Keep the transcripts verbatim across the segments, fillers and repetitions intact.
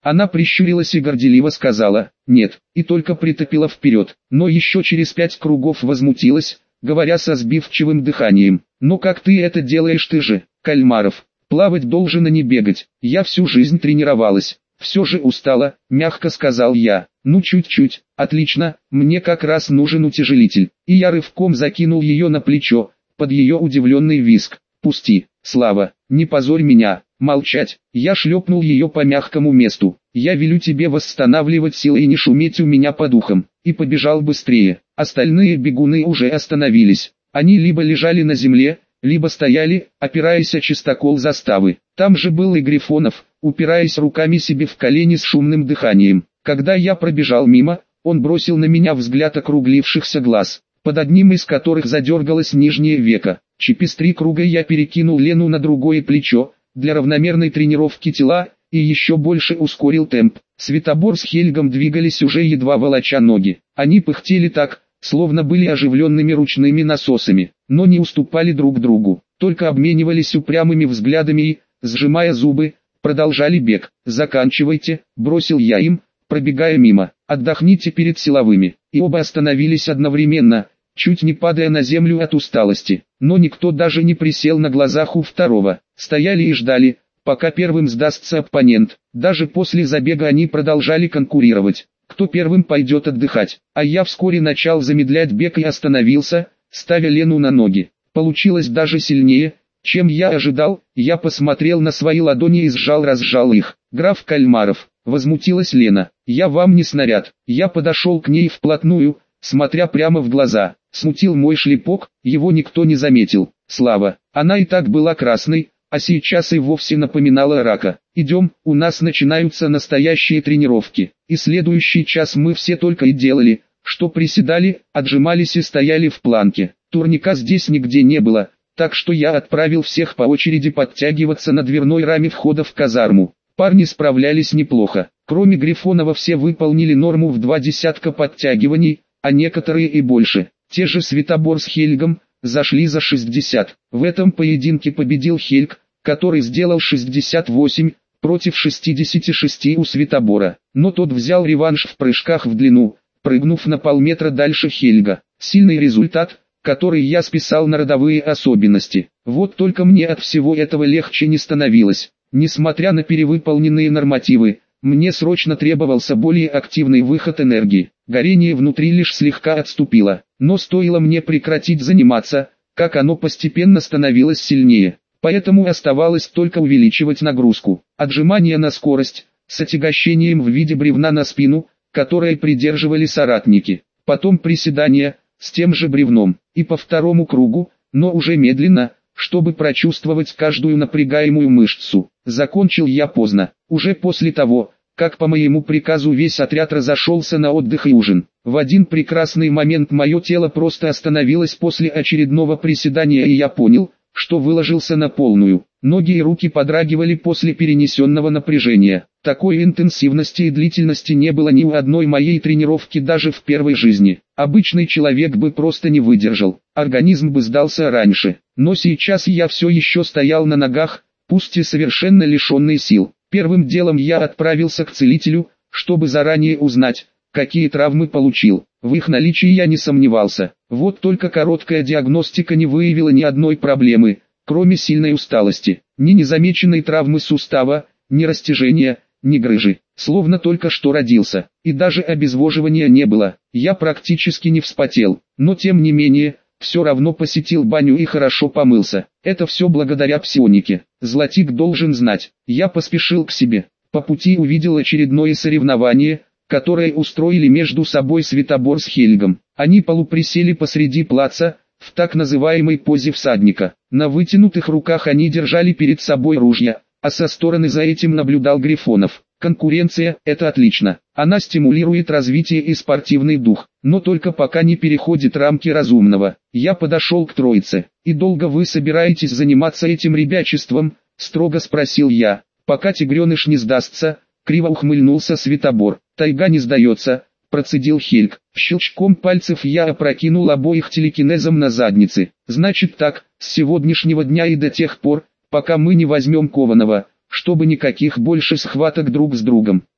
Она прищурилась и горделиво сказала «нет», и только притопила вперед, но еще через пять кругов возмутилась, говоря со сбивчивым дыханием: «Но как ты это делаешь, ты же, Кальмаров, плавать должен, а не бегать, я всю жизнь тренировалась». «Все же устала», — мягко сказал я. «Ну чуть-чуть, отлично, мне как раз нужен утяжелитель». И я рывком закинул ее на плечо, под ее удивленный визг. «Пусти, Слава, не позорь меня». «Молчать», я шлепнул ее по мягкому месту. «Я велю тебе восстанавливать силы и не шуметь у меня по духам». И побежал быстрее. Остальные бегуны уже остановились. Они либо лежали на земле, либо стояли, опираясь о чистокол заставы. Там же был и Грифонов, упираясь руками себе в колени с шумным дыханием. Когда я пробежал мимо, он бросил на меня взгляд округлившихся глаз, под одним из которых задергалось нижнее веко. Через три круга я перекинул Лену на другое плечо, для равномерной тренировки тела, и еще больше ускорил темп. Светобор с Хельгом двигались уже едва волоча ноги. Они пыхтели так, словно были оживленными ручными насосами, но не уступали друг другу, только обменивались упрямыми взглядами и, сжимая зубы, продолжали бег. «Заканчивайте», — бросил я им, пробегая мимо. «Отдохните перед силовыми». И оба остановились одновременно, чуть не падая на землю от усталости. Но никто даже не присел на глазах у второго. Стояли и ждали, пока первым сдастся оппонент. Даже после забега они продолжали конкурировать, кто первым пойдет отдыхать. А я вскоре начал замедлять бег и остановился, ставя Лену на ноги. Получилось даже сильнее, чем я ожидал. Я посмотрел на свои ладони и сжал-разжал их. «Граф Кальмаров», — возмутилась Лена, — «я вам не снаряд». Я подошел к ней вплотную, смотря прямо в глаза. Смутил мой шлепок, его никто не заметил. Слава, она и так была красной, а сейчас и вовсе напоминала рака. «Идем, у нас начинаются настоящие тренировки». И следующий час мы все только и делали, что приседали, отжимались и стояли в планке. Турника здесь нигде не было, так что я отправил всех по очереди подтягиваться на дверной раме входа в казарму. Парни справлялись неплохо. Кроме Грифонова все выполнили норму в два десятка подтягиваний, а некоторые и больше. Те же Светобор с Хельгом зашли за шестьдесят. В этом поединке победил Хельг, который сделал шестьдесят восемь, против шестидесяти шести у Светобора. Но тот взял реванш в прыжках в длину, прыгнув на полметра дальше Хельга. Сильный результат, который я списал на родовые особенности. Вот только мне от всего этого легче не становилось. Несмотря на перевыполненные нормативы, мне срочно требовался более активный выход энергии. Горение внутри лишь слегка отступило, но стоило мне прекратить заниматься, как оно постепенно становилось сильнее. Поэтому оставалось только увеличивать нагрузку. Отжимания на скорость, с отягощением в виде бревна на спину, которое придерживали соратники. Потом приседания, с тем же бревном, и по второму кругу, но уже медленно, чтобы прочувствовать каждую напрягаемую мышцу. Закончил я поздно, уже после того, как по моему приказу весь отряд разошелся на отдых и ужин. В один прекрасный момент мое тело просто остановилось после очередного приседания, и я понял, что выложился на полную. Ноги и руки подрагивали после перенесенного напряжения. Такой интенсивности и длительности не было ни у одной моей тренировки даже в первой жизни. Обычный человек бы просто не выдержал, организм бы сдался раньше. Но сейчас я все еще стоял на ногах, пусть и совершенно лишенный сил. Первым делом я отправился к целителю, чтобы заранее узнать, какие травмы получил. В их наличии я не сомневался. Вот только короткая диагностика не выявила ни одной проблемы, кроме сильной усталости, ни незамеченной травмы сустава, ни растяжения, ни грыжи. Словно только что родился, и даже обезвоживания не было. Я практически не вспотел, но тем не менее, все равно посетил баню и хорошо помылся. Это все благодаря псионике. Златик должен знать. Я поспешил к себе. По пути увидел очередное соревнование, которое устроили между собой Светобор с Хельгом. Они полуприсели посреди плаца, в так называемой позе всадника. На вытянутых руках они держали перед собой ружья, а со стороны за этим наблюдал Грифонов. Конкуренция – это отлично. Она стимулирует развитие и спортивный дух, но только пока не переходит рамки разумного. Я подошел к троице. «И долго вы собираетесь заниматься этим ребячеством?» – строго спросил я. «Пока тигреныш не сдастся», – криво ухмыльнулся Светобор. «Тайга не сдается», – процедил Хельг. Щелчком пальцев я опрокинул обоих телекинезом на задницы. «Значит так, с сегодняшнего дня и до тех пор, пока мы не возьмем кованого, чтобы никаких больше схваток друг с другом.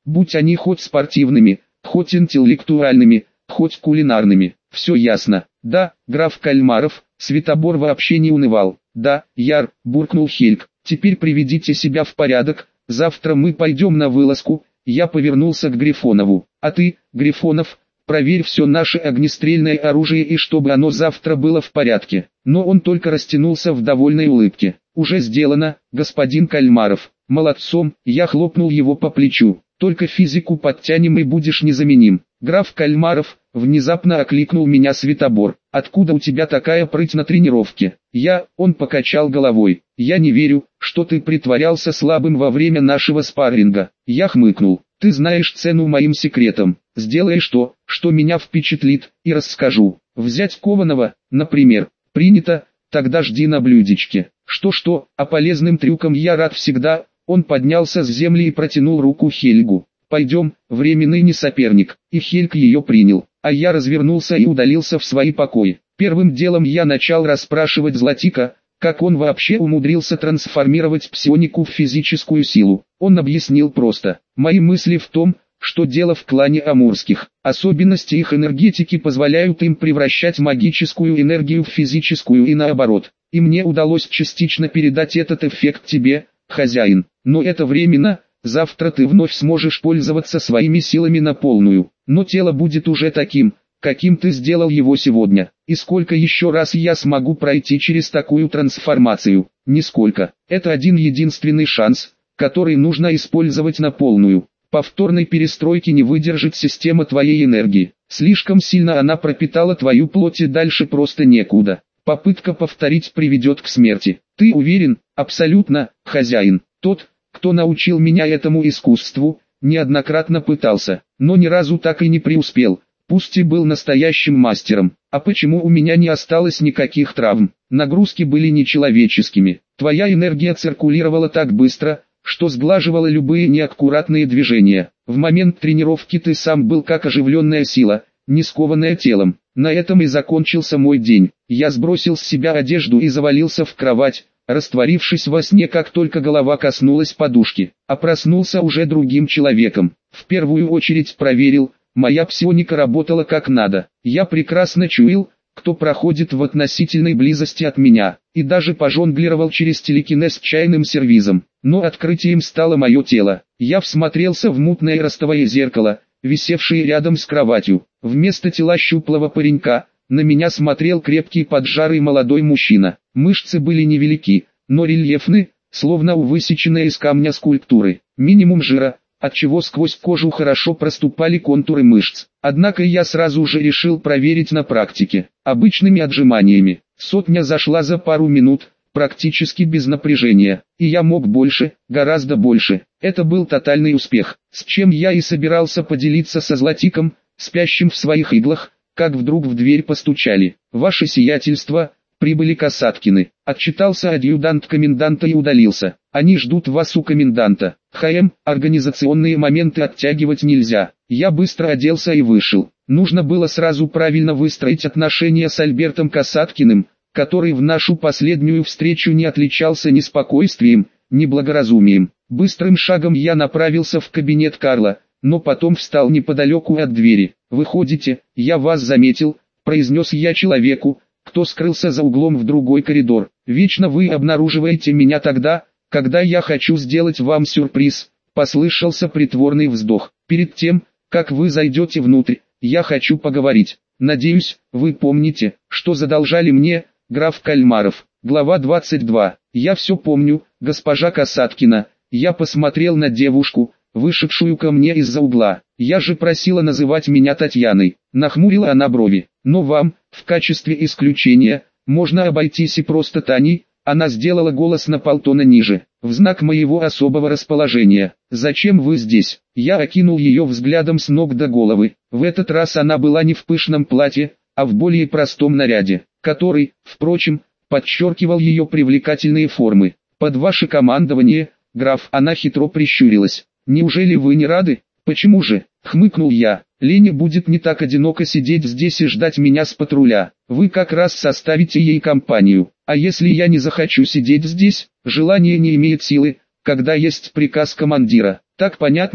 будь они хоть спортивными, хоть интеллектуальными, хоть кулинарными. Все ясно. Да, граф Кальмаров, Святобор вообще не унывал. Да, Яр, буркнул Хельг, теперь приведите себя в порядок, завтра мы пойдем на вылазку. Я повернулся к Грифонову. А ты, Грифонов, проверь все наше огнестрельное оружие и чтобы оно завтра было в порядке. Но он только растянулся в довольной улыбке. Уже сделано, господин Кальмаров. Молодцом, я хлопнул его по плечу. Только физику подтянем и будешь незаменим. Граф Кальмаров, внезапно окликнул меня Святобор. Откуда у тебя такая прыть на тренировке? Я, он покачал головой. Я не верю, что ты притворялся слабым во время нашего спарринга. Я хмыкнул. Ты знаешь цену моим секретам. Сделаешь то, что меня впечатлит, и расскажу. Взять кованого, например. Принято, тогда жди на блюдечке. Что-что, а полезным трюкам я рад всегда. Он поднялся с земли и протянул руку Хельгу. «Пойдем, временный не соперник», и Хельг ее принял, а я развернулся и удалился в свои покои. Первым делом я начал расспрашивать Златика, как он вообще умудрился трансформировать псионику в физическую силу. Он объяснил просто. Мои мысли в том, что дело в клане Амурских. Особенности их энергетики позволяют им превращать магическую энергию в физическую и наоборот. И мне удалось частично передать этот эффект тебе, хозяин. Но это временно. Завтра ты вновь сможешь пользоваться своими силами на полную, но тело будет уже таким, каким ты сделал его сегодня. И сколько еще раз я смогу пройти через такую трансформацию? Нисколько. Это один единственный шанс, который нужно использовать на полную. Повторной перестройки не выдержит система твоей энергии. Слишком сильно она пропитала твою плоть и дальше просто некуда. Попытка повторить приведет к смерти. Ты уверен? Абсолютно, хозяин. Тот, кто научил меня этому искусству, неоднократно пытался, но ни разу так и не преуспел, пусть и был настоящим мастером. А почему у меня не осталось никаких травм? Нагрузки были нечеловеческими. Твоя энергия циркулировала так быстро, что сглаживала любые неаккуратные движения. В момент тренировки ты сам был как оживленная сила, не скованная телом. На этом и закончился мой день. Я сбросил с себя одежду и завалился в кровать, растворившись во сне, как только голова коснулась подушки, а проснулся уже другим человеком. В первую очередь проверил, моя псионика работала как надо. Я прекрасно чуял, кто проходит в относительной близости от меня, и даже пожонглировал через телекинез чайным сервизом. Но открытием стало мое тело. Я всмотрелся в мутное ростовое зеркало, висевшее рядом с кроватью. Вместо тела щуплого паренька, на меня смотрел крепкий поджарый молодой мужчина. Мышцы были невелики, но рельефны, словно у высеченной из камня скульптуры. Минимум жира, отчего сквозь кожу хорошо проступали контуры мышц. Однако я сразу же решил проверить на практике. Обычными отжиманиями. Сотня зашла за пару минут, практически без напряжения. И я мог больше, гораздо больше. Это был тотальный успех, с чем я и собирался поделиться со Златиком, спящим в своих иглах, как вдруг в дверь постучали. «Ваше сиятельство, прибыли Касаткины», — отчитался адъютант коменданта и удалился. «Они ждут вас у коменданта». «ХМ, организационные моменты оттягивать нельзя». Я быстро оделся и вышел. Нужно было сразу правильно выстроить отношения с Альбертом Касаткиным, который в нашу последнюю встречу не отличался ни спокойствием, ни благоразумием. Быстрым шагом я направился в кабинет Карла, но потом встал неподалеку от двери. «Выходите, я вас заметил», — произнес я человеку, кто скрылся за углом в другой коридор. «Вечно вы обнаруживаете меня тогда, когда я хочу сделать вам сюрприз», — послышался притворный вздох. «Перед тем, как вы зайдете внутрь, я хочу поговорить. Надеюсь, вы помните, что задолжали мне, граф Кальмаров». Глава двадцать два. «Я все помню, госпожа Касаткина». Я посмотрел на девушку, вышедшую ко мне из-за угла. «Я же просила называть меня Татьяной». Нахмурила она брови. «Но вам, в качестве исключения, можно обойтись и просто Таней». Она сделала голос на полтона ниже. «В знак моего особого расположения. Зачем вы здесь?» Я окинул ее взглядом с ног до головы. В этот раз она была не в пышном платье, а в более простом наряде, который, впрочем, подчеркивал ее привлекательные формы. «Под ваше командование, граф», она хитро прищурилась. «Неужели вы не рады?» «Почему же?» — хмыкнул я. «Лене будет не так одиноко сидеть здесь и ждать меня с патруля. Вы как раз составите ей компанию. А если я не захочу сидеть здесь, желание не имеет силы, когда есть приказ командира». «Так понятнее»,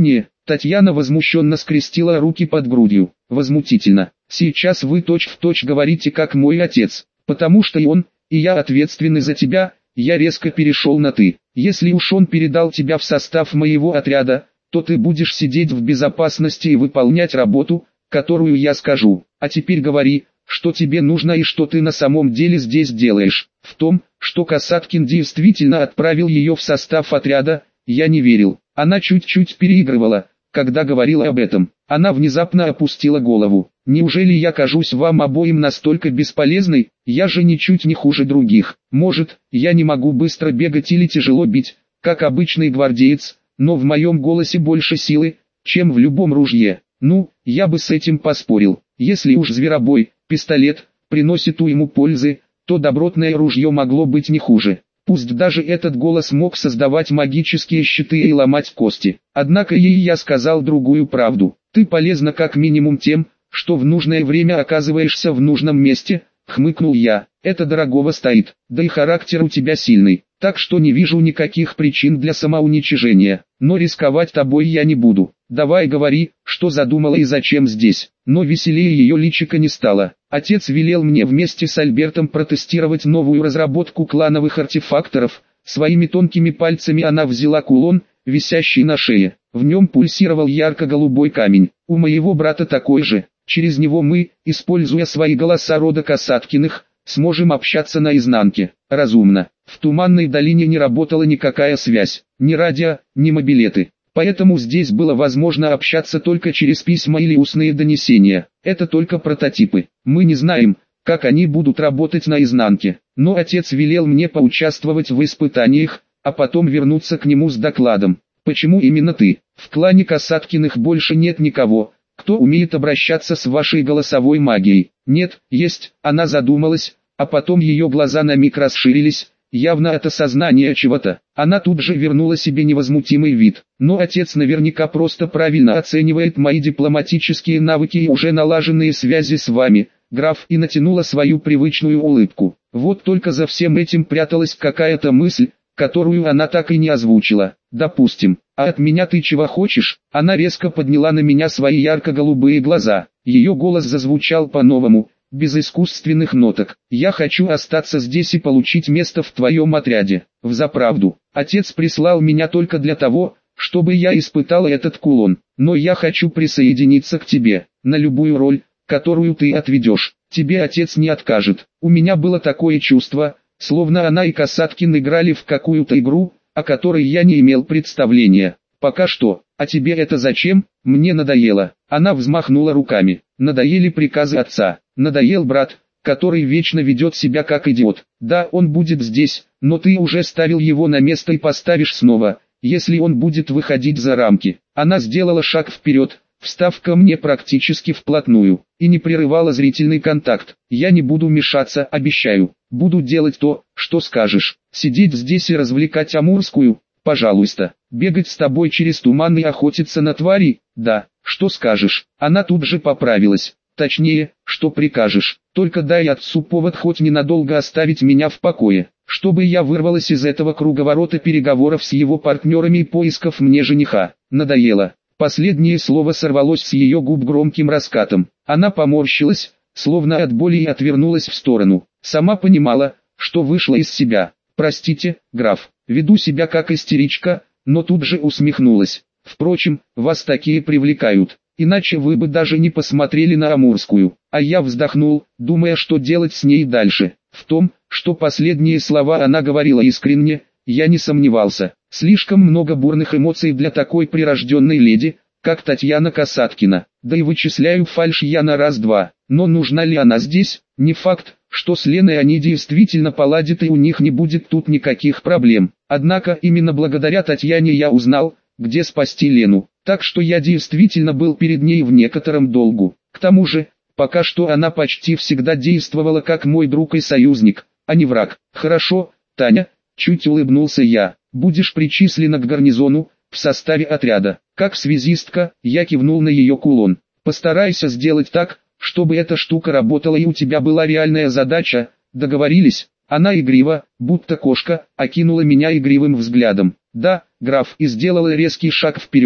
Татьяна возмущенно скрестила руки под грудью. Возмутительно. Сейчас вы точь-в-точь говорите как мой отец, потому что и он, и я ответственны за тебя. Я резко перешел на «ты». Если уж он передал тебя в состав моего отряда, то ты будешь сидеть в безопасности и выполнять работу, которую я скажу. А теперь говори, что тебе нужно и что ты на самом деле здесь делаешь. В том, что Касаткин действительно отправил ее в состав отряда, я не верил. Она чуть-чуть переигрывала, когда говорила об этом. Она внезапно опустила голову. «Неужели я кажусь вам обоим настолько бесполезной? Я же ничуть не хуже других. Может, я не могу быстро бегать или тяжело бить, как обычный гвардеец, но в моем голосе больше силы, чем в любом ружье. Ну, я бы с этим поспорил. Если уж зверобой, пистолет, приносит уйму пользы, то добротное ружье могло быть не хуже. Пусть даже этот голос мог создавать магические щиты и ломать кости. Однако ей я сказал другую правду. Ты полезна как минимум тем, что в нужное время оказываешься в нужном месте, хмыкнул я. Это дорогого стоит, да и характер у тебя сильный, так что не вижу никаких причин для самоуничижения. Но рисковать тобой я не буду. Давай говори, что задумала и зачем здесь. Но веселее ее личико не стало. Отец велел мне вместе с Альбертом протестировать новую разработку клановых артефакторов. Своими тонкими пальцами она взяла кулон, висящий на шее. В нем пульсировал ярко-голубой камень. У моего брата такой же. Через него мы, используя свои голоса рода Касаткиных, сможем общаться наизнанке. Разумно. В Туманной долине не работала никакая связь, ни радио, ни мобилеты. Поэтому здесь было возможно общаться только через письма или устные донесения. Это только прототипы. Мы не знаем, как они будут работать наизнанке. Но отец велел мне поучаствовать в испытаниях, а потом вернуться к нему с докладом. Почему именно ты? В клане Касаткиных больше нет никого, кто умеет обращаться с вашей голосовой магией. Нет, есть. Она задумалась, а потом ее глаза на миг расширились, явно от осознания чего-то. Она тут же вернула себе невозмутимый вид. Но отец наверняка просто правильно оценивает мои дипломатические навыки и уже налаженные связи с вами, граф, и натянула свою привычную улыбку. Вот только за всем этим пряталась какая-то мысль, которую она так и не озвучила. Допустим, а от меня ты чего хочешь? Она резко подняла на меня свои ярко-голубые глаза. Ее голос зазвучал по-новому, без искусственных ноток. Я хочу остаться здесь и получить место в твоем отряде. Взаправду, отец прислал меня только для того, чтобы я испытал этот кулон. Но я хочу присоединиться к тебе, на любую роль, которую ты отведешь. Тебе отец не откажет. У меня было такое чувство, словно она и Касаткин играли в какую-то игру, о которой я не имел представления. Пока что. А тебе это зачем? Мне надоело. Она взмахнула руками. Надоели приказы отца. Надоел брат, который вечно ведет себя как идиот. Да, он будет здесь, но ты уже ставил его на место и поставишь снова, если он будет выходить за рамки. Она сделала шаг вперед, встав ко мне практически вплотную, и не прерывала зрительный контакт. Я не буду мешаться, обещаю. Буду делать то, что скажешь. Сидеть здесь и развлекать Амурскую? Пожалуйста. Бегать с тобой через туман и охотиться на твари? Да. Что скажешь? Она тут же поправилась. Точнее, что прикажешь. Только дай отцу повод хоть ненадолго оставить меня в покое, чтобы я вырвалась из этого круговорота переговоров с его партнерами и поисков мне жениха. Надоело. Последнее слово сорвалось с ее губ громким раскатом. Она поморщилась, словно от боли, и отвернулась в сторону. Сама понимала, что вышла из себя. «Простите, граф, веду себя как истеричка», но тут же усмехнулась. «Впрочем, вас такие привлекают, иначе вы бы даже не посмотрели на Амурскую». А я вздохнул, думая, что делать с ней дальше. В том, что последние слова она говорила искренне, я не сомневался. Слишком много бурных эмоций для такой прирожденной леди, как Татьяна Касаткина. Да и вычисляю фальшь я на раз-два. Но нужна ли она здесь? Не факт, что с Леной они действительно поладят и у них не будет тут никаких проблем. Однако именно благодаря Татьяне я узнал, где спасти Лену. Так что я действительно был перед ней в некотором долгу. К тому же, пока что она почти всегда действовала как мой друг и союзник, а не враг. Хорошо, Таня, чуть улыбнулся я, будешь причислена к гарнизону, в составе отряда. Как связистка, я кивнул на ее кулон. Постарайся сделать так, чтобы эта штука работала и у тебя была реальная задача, договорились? Она игриво, будто кошка, окинула меня игривым взглядом. Да, граф, и сделала резкий шаг вперед,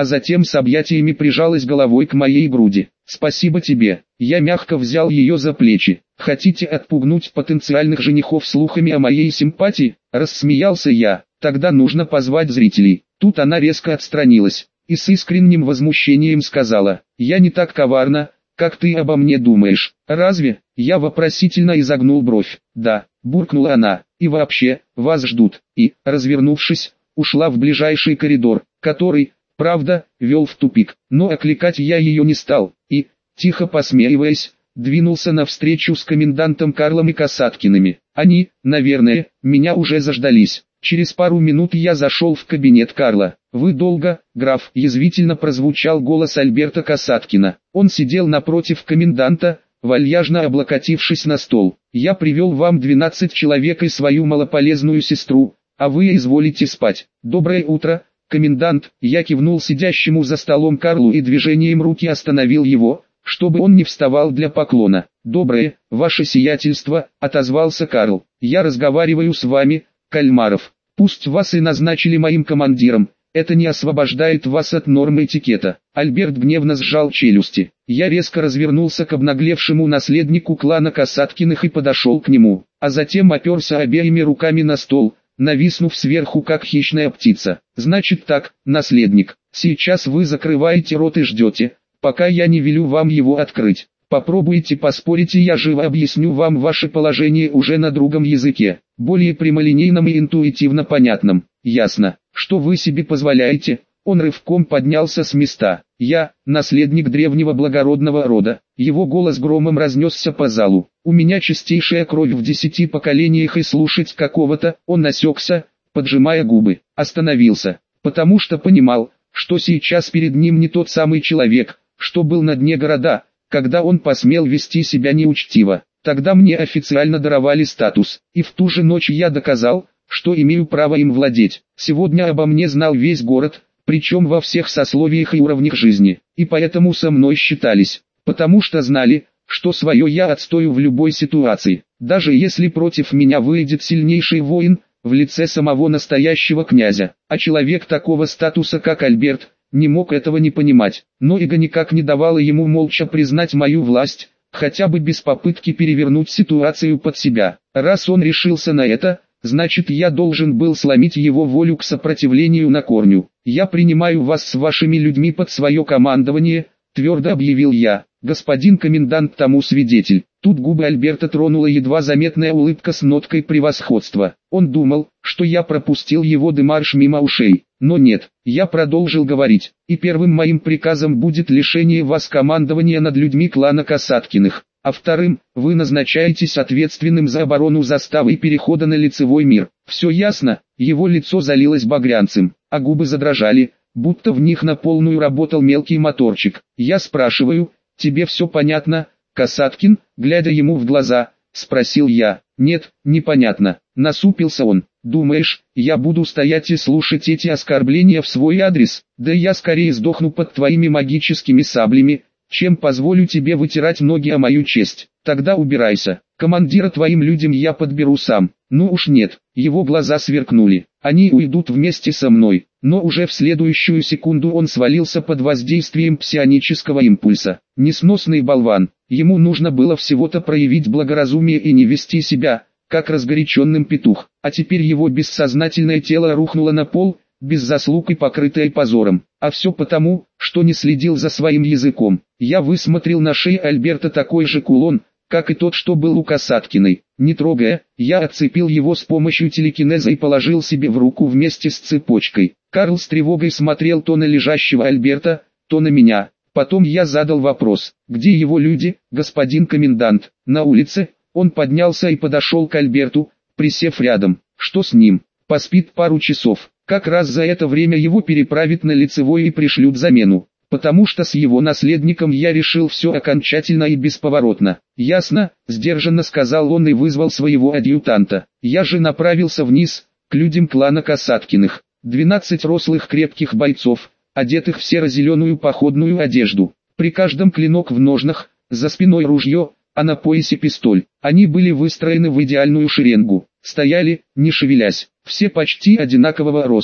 а затем с объятиями прижалась головой к моей груди. «Спасибо тебе». Я мягко взял ее за плечи. «Хотите отпугнуть потенциальных женихов слухами о моей симпатии?» Рассмеялся я. «Тогда нужно позвать зрителей». Тут она резко отстранилась и с искренним возмущением сказала: «Я не так коварна, как ты обо мне думаешь». «Разве?» Я вопросительно изогнул бровь. «Да», буркнула она, «и вообще, вас ждут». И, развернувшись, ушла в ближайший коридор, который, правда, вел в тупик. Но окликать я ее не стал, и, тихо посмеиваясь, двинулся навстречу с комендантом Карлом и Касаткиными. Они, наверное, меня уже заждались. Через пару минут я зашел в кабинет Карла. «Вы долго, граф?» – язвительно прозвучал голос Альберта Касаткина. Он сидел напротив коменданта, вальяжно облокотившись на стол. «Я привел вам двенадцать человек и свою малополезную сестру, а вы изволите спать. Доброе утро, комендант!» Я кивнул сидящему за столом Карлу и движением руки остановил его, чтобы он не вставал для поклона. «Доброе, ваше сиятельство», — отозвался Карл. «Я разговариваю с вами, Кальмаров. Пусть вас и назначили моим командиром, это не освобождает вас от норм этикета». Альберт гневно сжал челюсти. Я резко развернулся к обнаглевшему наследнику клана Касаткиных и подошел к нему, а затем оперся обеими руками на стол, нависнув сверху как хищная птица. «Значит так, наследник, сейчас вы закрываете рот и ждете, пока я не велю вам его открыть. Попробуйте поспорить, и я живо объясню вам ваше положение уже на другом языке, более прямолинейном и интуитивно понятном. Ясно, что вы себе позволяете?» Он рывком поднялся с места. «Я, наследник древнего благородного рода». Его голос громом разнесся по залу. «У меня чистейшая кровь в десяти поколениях, и слушать какого-то...» Он осекся, поджимая губы. Остановился, потому что понимал, что сейчас перед ним не тот самый человек, что был на дне города, когда он посмел вести себя неучтиво. Тогда мне официально даровали статус, и в ту же ночь я доказал, что имею право им владеть. Сегодня обо мне знал весь город, причем во всех сословиях и уровнях жизни, и поэтому со мной считались, потому что знали, что свое я отстою в любой ситуации, даже если против меня выйдет сильнейший воин, в лице самого настоящего князя. А человек такого статуса, как Альберт, не мог этого не понимать, но эго никак не давало ему молча признать мою власть, хотя бы без попытки перевернуть ситуацию под себя. Раз он решился на это, значит, я должен был сломить его волю к сопротивлению на корню. «Я принимаю вас с вашими людьми под свое командование», — твердо объявил я. «Господин комендант тому свидетель». Тут губы Альберта тронула едва заметная улыбка с ноткой превосходства. Он думал, что я пропустил его демарш мимо ушей. Но нет, я продолжил говорить. «И первым моим приказом будет лишение вас командования над людьми клана Касаткиных. А вторым, вы назначаетесь ответственным за оборону заставы и перехода на лицевой мир». «Все ясно?» Его лицо залилось багрянцем, а губы задрожали, будто в них на полную работал мелкий моторчик. «Я спрашиваю, тебе все понятно, Касаткин?» Глядя ему в глаза, спросил я. «Нет, непонятно», — насупился он. «Думаешь, я буду стоять и слушать эти оскорбления в свой адрес? Да я скорее сдохну под твоими магическими саблями, чем позволю тебе вытирать ноги о мою честь. Тогда убирайся, командира твоим людям я подберу сам». «Ну уж нет», его глаза сверкнули. «Они уйдут вместе со мной». Но уже в следующую секунду он свалился под воздействием псионического импульса. Несносный болван. Ему нужно было всего-то проявить благоразумие и не вести себя, как разгоряченным петух. А теперь его бессознательное тело рухнуло на пол, без заслуг и покрытое позором. А все потому, что не следил за своим языком. Я высмотрел на шее Альберта такой же кулон, как и тот, что был у Касаткиной. Не трогая, я отцепил его с помощью телекинеза и положил себе в руку вместе с цепочкой. Карл с тревогой смотрел то на лежащего Альберта, то на меня. Потом я задал вопрос: «Где его люди, господин комендант?» «На улице». Он поднялся и подошел к Альберту, присев рядом. «Что с ним?» «Поспит пару часов. Как раз за это время его переправят на лицевой и пришлют замену. Потому что с его наследником я решил все окончательно и бесповоротно». «Ясно», — сдержанно сказал он и вызвал своего адъютанта. Я же направился вниз, к людям клана Касаткиных. Двенадцать рослых крепких бойцов, одетых в серо-зеленую походную одежду. При каждом клинок в ножнах, за спиной ружье, а на поясе пистоль. Они были выстроены в идеальную шеренгу. Стояли, не шевелясь. Все почти одинакового роста,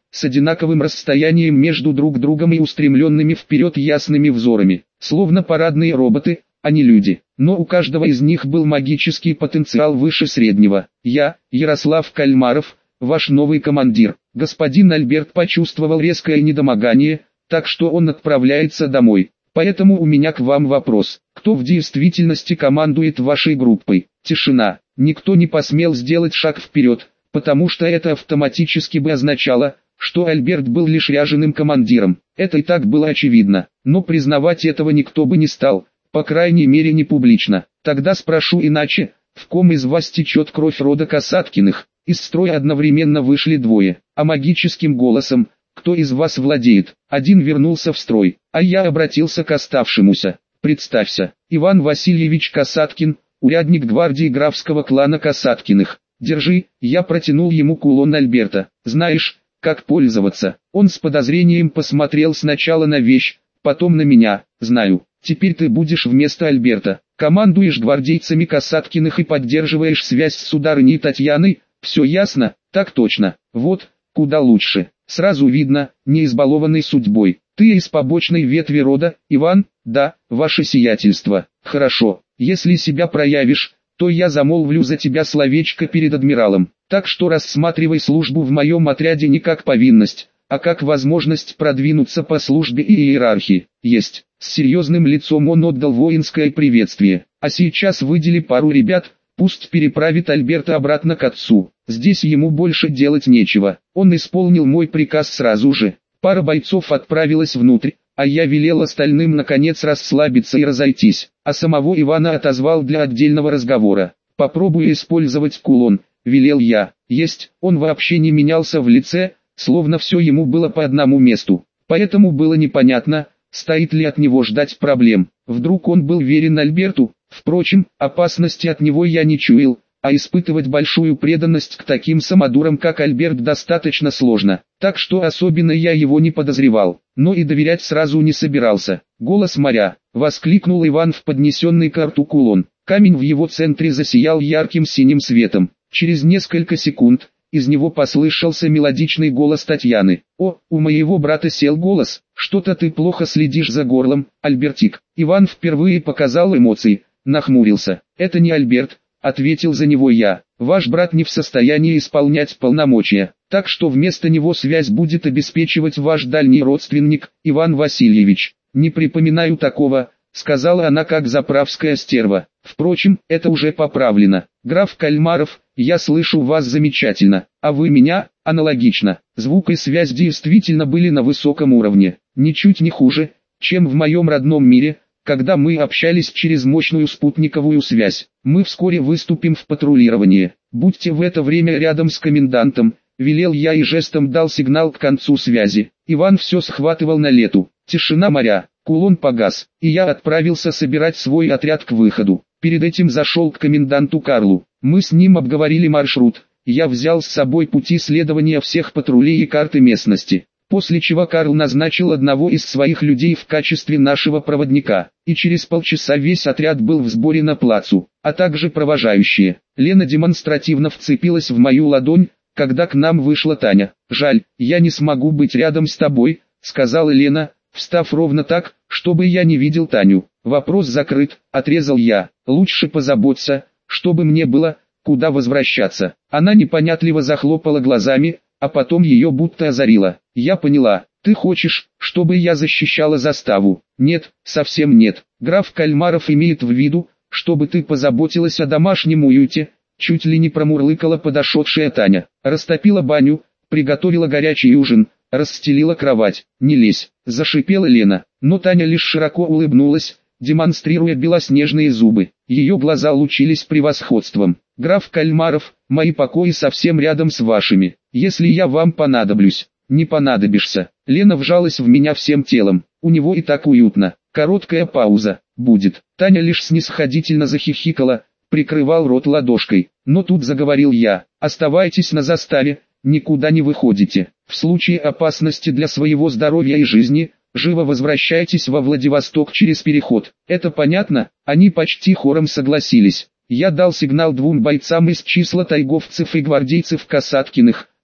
с одинаковым расстоянием между друг другом и устремленными вперед ясными взорами, словно парадные роботы, а не люди. Но у каждого из них был магический потенциал выше среднего. Я, Ярослав Кальмаров, ваш новый командир. Господин Альберт почувствовал резкое недомогание, так что он отправляется домой. Поэтому у меня к вам вопрос. Кто в действительности командует вашей группой? Тишина. Никто не посмел сделать шаг вперед, потому что это автоматически бы означало, что Альберт был лишь ряженым командиром. Это и так было очевидно, но признавать этого никто бы не стал, по крайней мере не публично. Тогда спрошу иначе, в ком из вас течет кровь рода Касаткиных? Из строя одновременно вышли двое, а магическим голосом: кто из вас владеет? Один вернулся в строй, а я обратился к оставшемуся. Представься, Иван Васильевич Касаткин, урядник гвардии графского клана Касаткиных. Держи, я протянул ему кулон Альберта. Знаешь, как пользоваться? Он с подозрением посмотрел сначала на вещь, потом на меня. Знаю, теперь ты будешь вместо Альберта. Командуешь гвардейцами Касаткиных и поддерживаешь связь с сударыней Татьяной. Все ясно? Так точно. Вот, куда лучше. Сразу видно, не избалованный судьбой. Ты из побочной ветви рода, Иван? Да, ваше сиятельство. Хорошо, если себя проявишь, то я замолвлю за тебя словечко перед адмиралом. Так что рассматривай службу в моем отряде не как повинность, а как возможность продвинуться по службе и иерархии. Есть. С серьезным лицом он отдал воинское приветствие. А сейчас выдели пару ребят, пусть переправит Альберта обратно к отцу. Здесь ему больше делать нечего. Он исполнил мой приказ сразу же. Пара бойцов отправилась внутрь, а я велел остальным наконец расслабиться и разойтись, а самого Ивана отозвал для отдельного разговора. «Попробуй использовать кулон», — велел я. Есть, он вообще не менялся в лице, словно все ему было по одному месту. Поэтому было непонятно, стоит ли от него ждать проблем. Вдруг он был верен Альберту. Впрочем, опасности от него я не чуял, а испытывать большую преданность к таким самодурам, как Альберт, достаточно сложно, так что особенно я его не подозревал, но и доверять сразу не собирался. «Голос моря!» — воскликнул Иван в поднесенный к рту кулон. Камень в его центре засиял ярким синим светом. Через несколько секунд из него послышался мелодичный голос Татьяны. «О, у моего брата сел голос, что-то ты плохо следишь за горлом, Альбертик». Иван впервые показал эмоции, нахмурился. «Это не Альберт», — ответил за него я. «Ваш брат не в состоянии исполнять полномочия, так что вместо него связь будет обеспечивать ваш дальний родственник, Иван Васильевич». «Не припоминаю такого», — сказала она как заправская стерва. «Впрочем, это уже поправлено. Граф Кальмаров, я слышу вас замечательно, а вы меня?» Аналогично. Звук и связь действительно были на высоком уровне, ничуть не хуже, чем в моем родном мире, когда мы общались через мощную спутниковую связь. «Мы вскоре выступим в патрулирование. Будьте в это время рядом с комендантом», — велел я и жестом дал сигнал к концу связи. Иван все схватывал на лету. Тишина моря. Кулон погас, и я отправился собирать свой отряд к выходу. Перед этим зашел к коменданту Карлу. Мы с ним обговорили маршрут. Я взял с собой пути следования всех патрулей и карты местности. После чего Карл назначил одного из своих людей в качестве нашего проводника. И через полчаса весь отряд был в сборе на плацу, а также провожающие. Лена демонстративно вцепилась в мою ладонь, когда к нам вышла Таня. «Жаль, я не смогу быть рядом с тобой», — сказала Лена, встав ровно так, чтобы я не видел Таню. «Вопрос закрыт», — отрезал я. «Лучше позаботься, чтобы мне было куда возвращаться». Она непонятливо захлопала глазами, а потом ее будто озарило. «Я поняла, ты хочешь, чтобы я защищала заставу?» «Нет, совсем нет. Граф Кальмаров имеет в виду, чтобы ты позаботилась о домашнем уюте», чуть ли не промурлыкала подошедшая Таня. «Растопила баню, приготовила горячий ужин, расстелила кровать». «Не лезь», — зашипела Лена, но Таня лишь широко улыбнулась, демонстрируя белоснежные зубы. Ее глаза лучились превосходством. «Граф Кальмаров, мои покои совсем рядом с вашими. Если я вам понадоблюсь». «Не понадобишься». Лена вжалась в меня всем телом. «У него и так уютно». Короткая пауза. «Будет». Таня лишь снисходительно захихикала, прикрывал рот ладошкой. Но тут заговорил я. «Оставайтесь на заставе, никуда не выходите. В случае опасности для своего здоровья и жизни, живо возвращайтесь во Владивосток через переход». «Это понятно?» Они почти хором согласились. Я дал сигнал двум бойцам из числа тайговцев и гвардейцев Касаткиных,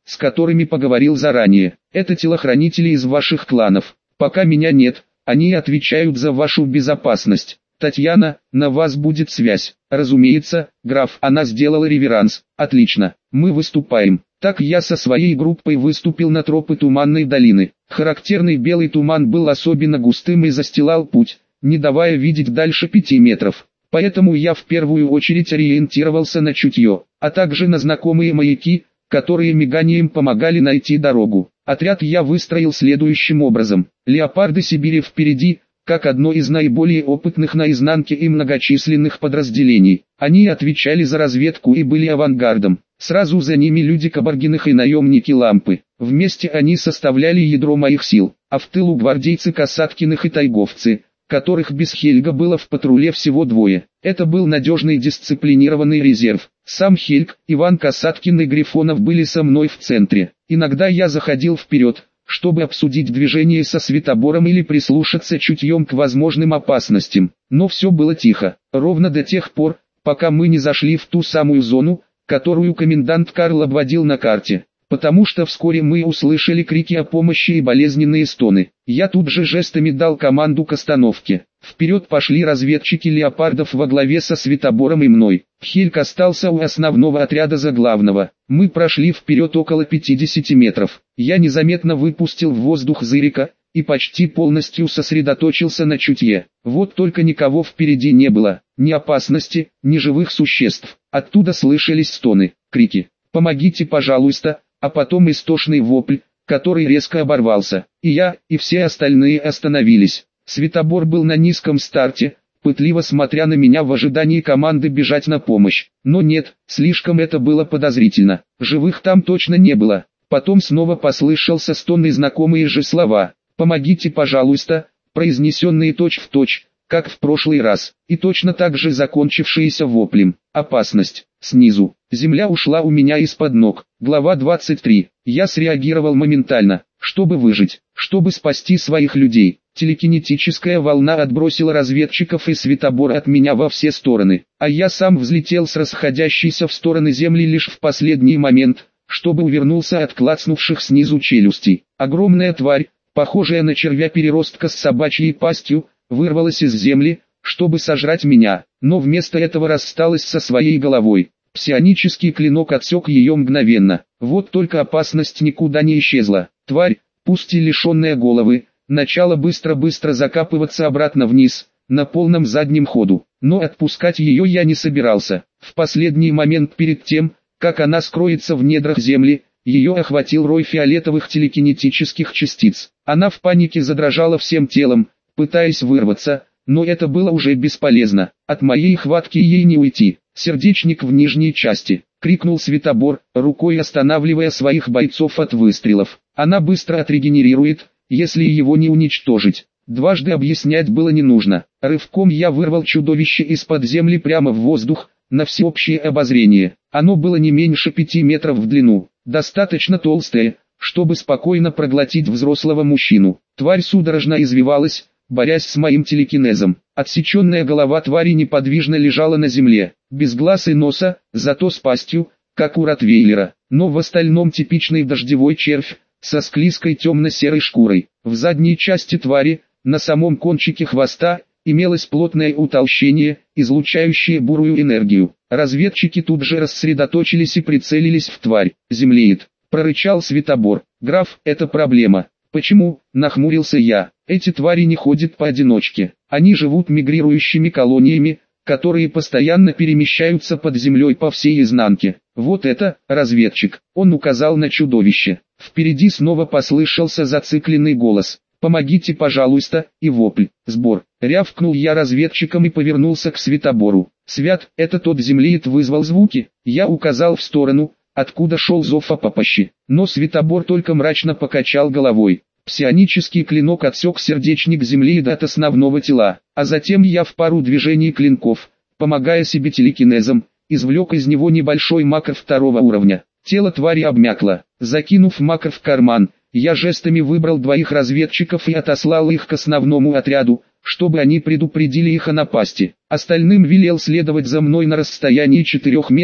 с которыми поговорил заранее. Это телохранители из ваших кланов. Пока меня нет, они отвечают за вашу безопасность. Татьяна, на вас будет связь. Разумеется, граф, она сделала реверанс. Отлично, мы выступаем. Так я со своей группой выступил на тропы Туманной долины. Характерный белый туман был особенно густым и застилал путь, не давая видеть дальше пяти метров. Поэтому я в первую очередь ориентировался на чутье, а также на знакомые маяки, которые миганием помогали найти дорогу. Отряд я выстроил следующим образом. Леопарды Сибири впереди, как одно из наиболее опытных на изнанке и многочисленных подразделений. Они отвечали за разведку и были авангардом. Сразу за ними люди Кабаргиных и наемники Лампы. Вместе они составляли ядро моих сил, а в тылу гвардейцы Касаткиных и тайговцы, которых без Хельга было в патруле всего двое. Это был надежный дисциплинированный резерв. Сам Хельг, Иван Касаткин и Грифонов были со мной в центре. Иногда я заходил вперед, чтобы обсудить движение со Светобором или прислушаться чутьем к возможным опасностям. Но все было тихо, ровно до тех пор, пока мы не зашли в ту самую зону, которую комендант Карл обводил на карте. Потому что вскоре мы услышали крики о помощи и болезненные стоны. Я тут же жестами дал команду к остановке. Вперед пошли разведчики леопардов во главе со Светобором и мной. Хельг остался у основного отряда за главного. Мы прошли вперед около пятидесяти метров. Я незаметно выпустил в воздух Зырика и почти полностью сосредоточился на чутье. Вот только никого впереди не было, ни опасности, ни живых существ. Оттуда слышались стоны, крики «Помогите, пожалуйста!», а потом истошный вопль, который резко оборвался. И я, и все остальные остановились. Светобор был на низком старте, пытливо смотря на меня в ожидании команды бежать на помощь. Но нет, слишком это было подозрительно. Живых там точно не было. Потом снова послышался стон и знакомые же слова. «Помогите, пожалуйста», произнесенные точь-в-точь, как в прошлый раз, и точно так же закончившиеся воплем. Опасность. Снизу. Земля ушла у меня из-под ног. Глава двадцать три. Я среагировал моментально, чтобы выжить, чтобы спасти своих людей. Телекинетическая волна отбросила разведчиков и Светобора от меня во все стороны, а я сам взлетел с расходящейся в стороны земли лишь в последний момент, чтобы увернулся от клацнувших снизу челюстей. Огромная тварь, похожая на червя-переростка с собачьей пастью, вырвалась из земли, чтобы сожрать меня, но вместо этого рассталась со своей головой. Псионический клинок отсек ее мгновенно. Вот только опасность никуда не исчезла. Тварь, пусть и лишенная головы, начала быстро-быстро закапываться обратно вниз, на полном заднем ходу. Но отпускать ее я не собирался. В последний момент перед тем, как она скроется в недрах земли, ее охватил рой фиолетовых телекинетических частиц. Она в панике задрожала всем телом, пытаясь вырваться, но это было уже бесполезно. От моей хватки ей не уйти. «Сердечник в нижней части», — крикнул Светобор, рукой останавливая своих бойцов от выстрелов. «Она быстро отрегенерирует, если его не уничтожить». Дважды объяснять было не нужно. Рывком я вырвал чудовище из-под земли прямо в воздух, на всеобщее обозрение. Оно было не меньше пяти метров в длину, достаточно толстое, чтобы спокойно проглотить взрослого мужчину. Тварь судорожно извивалась, борясь с моим телекинезом. Отсеченная голова твари неподвижно лежала на земле, без глаз и носа, зато с пастью, как у ротвейлера, но в остальном типичный дождевой червь, со склизкой темно-серой шкурой. В задней части твари, на самом кончике хвоста, имелось плотное утолщение, излучающее бурую энергию. Разведчики тут же рассредоточились и прицелились в тварь. «Землеет», — прорычал Светобор. «Граф, это проблема». «Почему?» — нахмурился я. «Эти твари не ходят поодиночке. Они живут мигрирующими колониями, которые постоянно перемещаются под землей по всей изнанке. Вот это, разведчик». Он указал на чудовище. Впереди снова послышался зацикленный голос. «Помогите, пожалуйста», и вопль. «Сбор». Рявкнул я разведчиком и повернулся к Светобору. «Свят, это тот землеид вызвал звуки?» Я указал в сторону, откуда шел зов о помощи. Но Светобор только мрачно покачал головой. Псионический клинок отсек сердечник землеида от основного тела, а затем я в пару движений клинков, помогая себе телекинезом, извлек из него небольшой макр второго уровня. Тело твари обмякло. Закинув макр в карман, я жестами выбрал двоих разведчиков и отослал их к основному отряду, чтобы они предупредили их о напасти. Остальным велел следовать за мной на расстоянии четырех метров,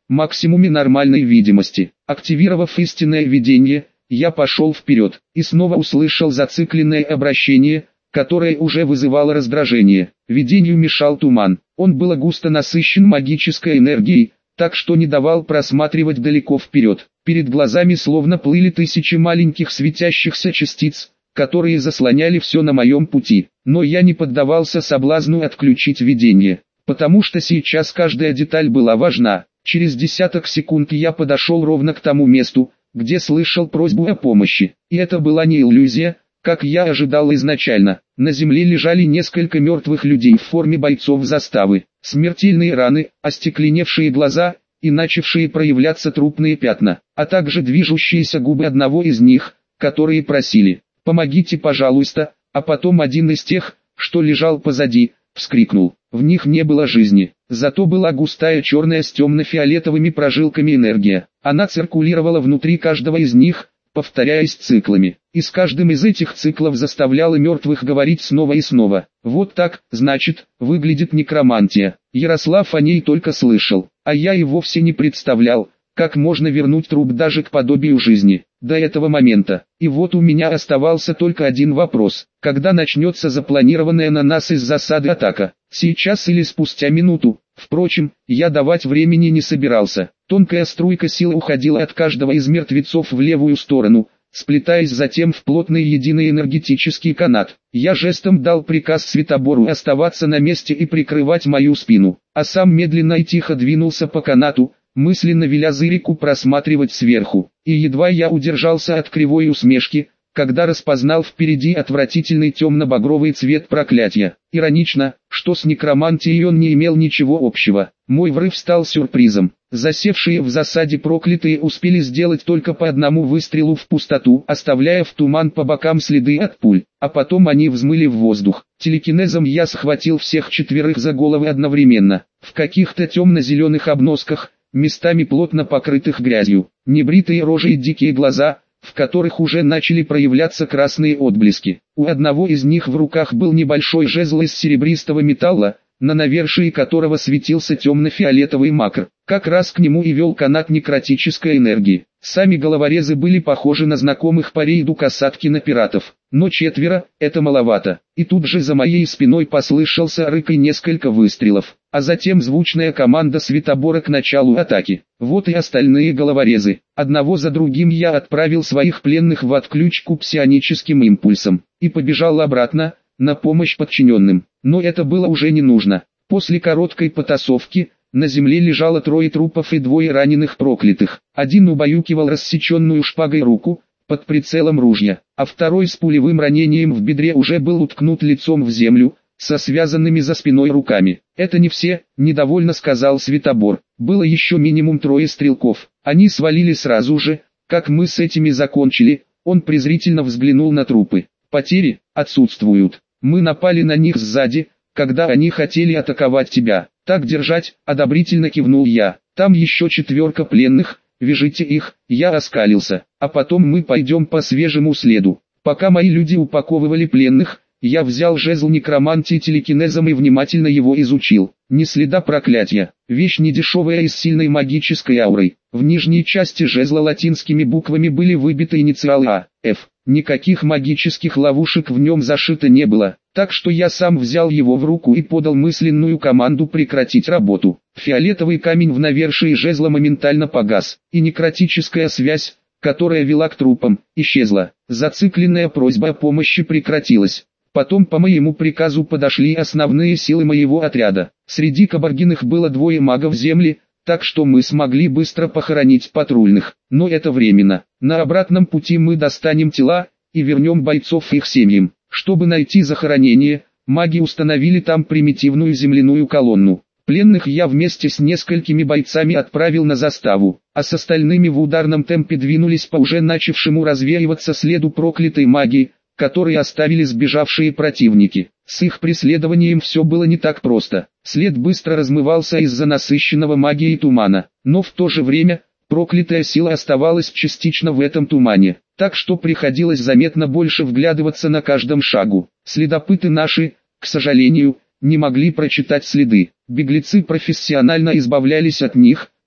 максимуме нормальной видимости. Активировав истинное видение, я пошел вперед, и снова услышал зацикленное обращение, которое уже вызывало раздражение. Видению мешал туман, он был густо насыщен магической энергией, так что не давал просматривать далеко вперед. Перед глазами словно плыли тысячи маленьких светящихся частиц, которые заслоняли все на моем пути. Но я не поддавался соблазну отключить видение, потому что сейчас каждая деталь была важна. Через десяток секунд я подошел ровно к тому месту, где слышал просьбу о помощи. И это была не иллюзия, как я ожидал изначально. На земле лежали несколько мертвых людей в форме бойцов заставы. Смертельные раны, остекленевшие глаза и начавшие проявляться трупные пятна, а также движущиеся губы одного из них, которые просили: «Помогите, пожалуйста», а потом один из тех, что лежал позади, вскрикнул. В них не было жизни, зато была густая черная с темно-фиолетовыми прожилками энергия. Она циркулировала внутри каждого из них, повторяясь циклами, и с каждым из этих циклов заставляла мертвых говорить снова и снова. Вот так, значит, выглядит некромантия. Ярослав о ней только слышал, а я и вовсе не представлял, как можно вернуть труп даже к подобию жизни, до этого момента. И вот у меня оставался только один вопрос: когда начнется запланированная на нас из засады атака? Сейчас или спустя минуту? Впрочем, я давать времени не собирался. Тонкая струйка силы уходила от каждого из мертвецов в левую сторону, сплетаясь затем в плотный единый энергетический канат. Я жестом дал приказ Светобору оставаться на месте и прикрывать мою спину, а сам медленно и тихо двинулся по канату, мысленно веля Зырику просматривать сверху. И едва я удержался от кривой усмешки, когда распознал впереди отвратительный темно-багровый цвет проклятия. Иронично, что с некромантией он не имел ничего общего. Мой врыв стал сюрпризом. Засевшие в засаде проклятые успели сделать только по одному выстрелу в пустоту, оставляя в туман по бокам следы от пуль, а потом они взмыли в воздух. Телекинезом я схватил всех четверых за головы одновременно, в каких-то темно-зеленых обносках, местами плотно покрытых грязью, небритые рожи и дикие глаза, в которых уже начали проявляться красные отблески. У одного из них в руках был небольшой жезл из серебристого металла, на навершии которого светился темно-фиолетовый макр. Как раз к нему и вел канат некротической энергии. Сами головорезы были похожи на знакомых по рейду Касаткина пиратов, но четверо – это маловато. И тут же за моей спиной послышался рык и несколько выстрелов, а затем звучная команда Светобора к началу атаки. Вот и остальные головорезы. Одного за другим я отправил своих пленных в отключку псионическим импульсом и побежал обратно, на помощь подчиненным. Но это было уже не нужно. После короткой потасовки на земле лежало трое трупов и двое раненых проклятых. Один убаюкивал рассеченную шпагой руку, под прицелом ружья, а второй с пулевым ранением в бедре уже был уткнут лицом в землю, со связанными за спиной руками. «Это не все», — недовольно сказал Светобор. «Было еще минимум трое стрелков. Они свалили сразу же, как мы с этими закончили». Он презрительно взглянул на трупы. «Потери отсутствуют. Мы напали на них сзади, когда они хотели атаковать тебя». «Так держать», — одобрительно кивнул я. «Там еще четверка пленных, вяжите их». Я оскалился. «А потом мы пойдем по свежему следу». Пока мои люди упаковывали пленных, я взял жезл некромантии телекинезом и внимательно его изучил. Ни следа проклятия. Вещь недешевая и с сильной магической аурой. В нижней части жезла латинскими буквами были выбиты инициалы А, Ф. Никаких магических ловушек в нем зашито не было, так что я сам взял его в руку и подал мысленную команду прекратить работу. Фиолетовый камень в навершии жезла моментально погас, и некротическая связь, которая вела к трупам, исчезла. Зацикленная просьба о помощи прекратилась. Потом по моему приказу подошли основные силы моего отряда. Среди кабаргиных было двое магов земли, так что мы смогли быстро похоронить патрульных. Но это временно. На обратном пути мы достанем тела и вернем бойцов их семьям. Чтобы найти захоронение, маги установили там примитивную земляную колонну. Пленных я вместе с несколькими бойцами отправил на заставу, а с остальными в ударном темпе двинулись по уже начавшему развеиваться следу проклятой магии, которые оставили сбежавшие противники. С их преследованием все было не так просто. След быстро размывался из-за насыщенного магией тумана, но в то же время, проклятая сила оставалась частично в этом тумане, так что приходилось заметно больше вглядываться на каждом шагу. Следопыты наши, к сожалению, не могли прочитать следы. Беглецы профессионально избавлялись от них,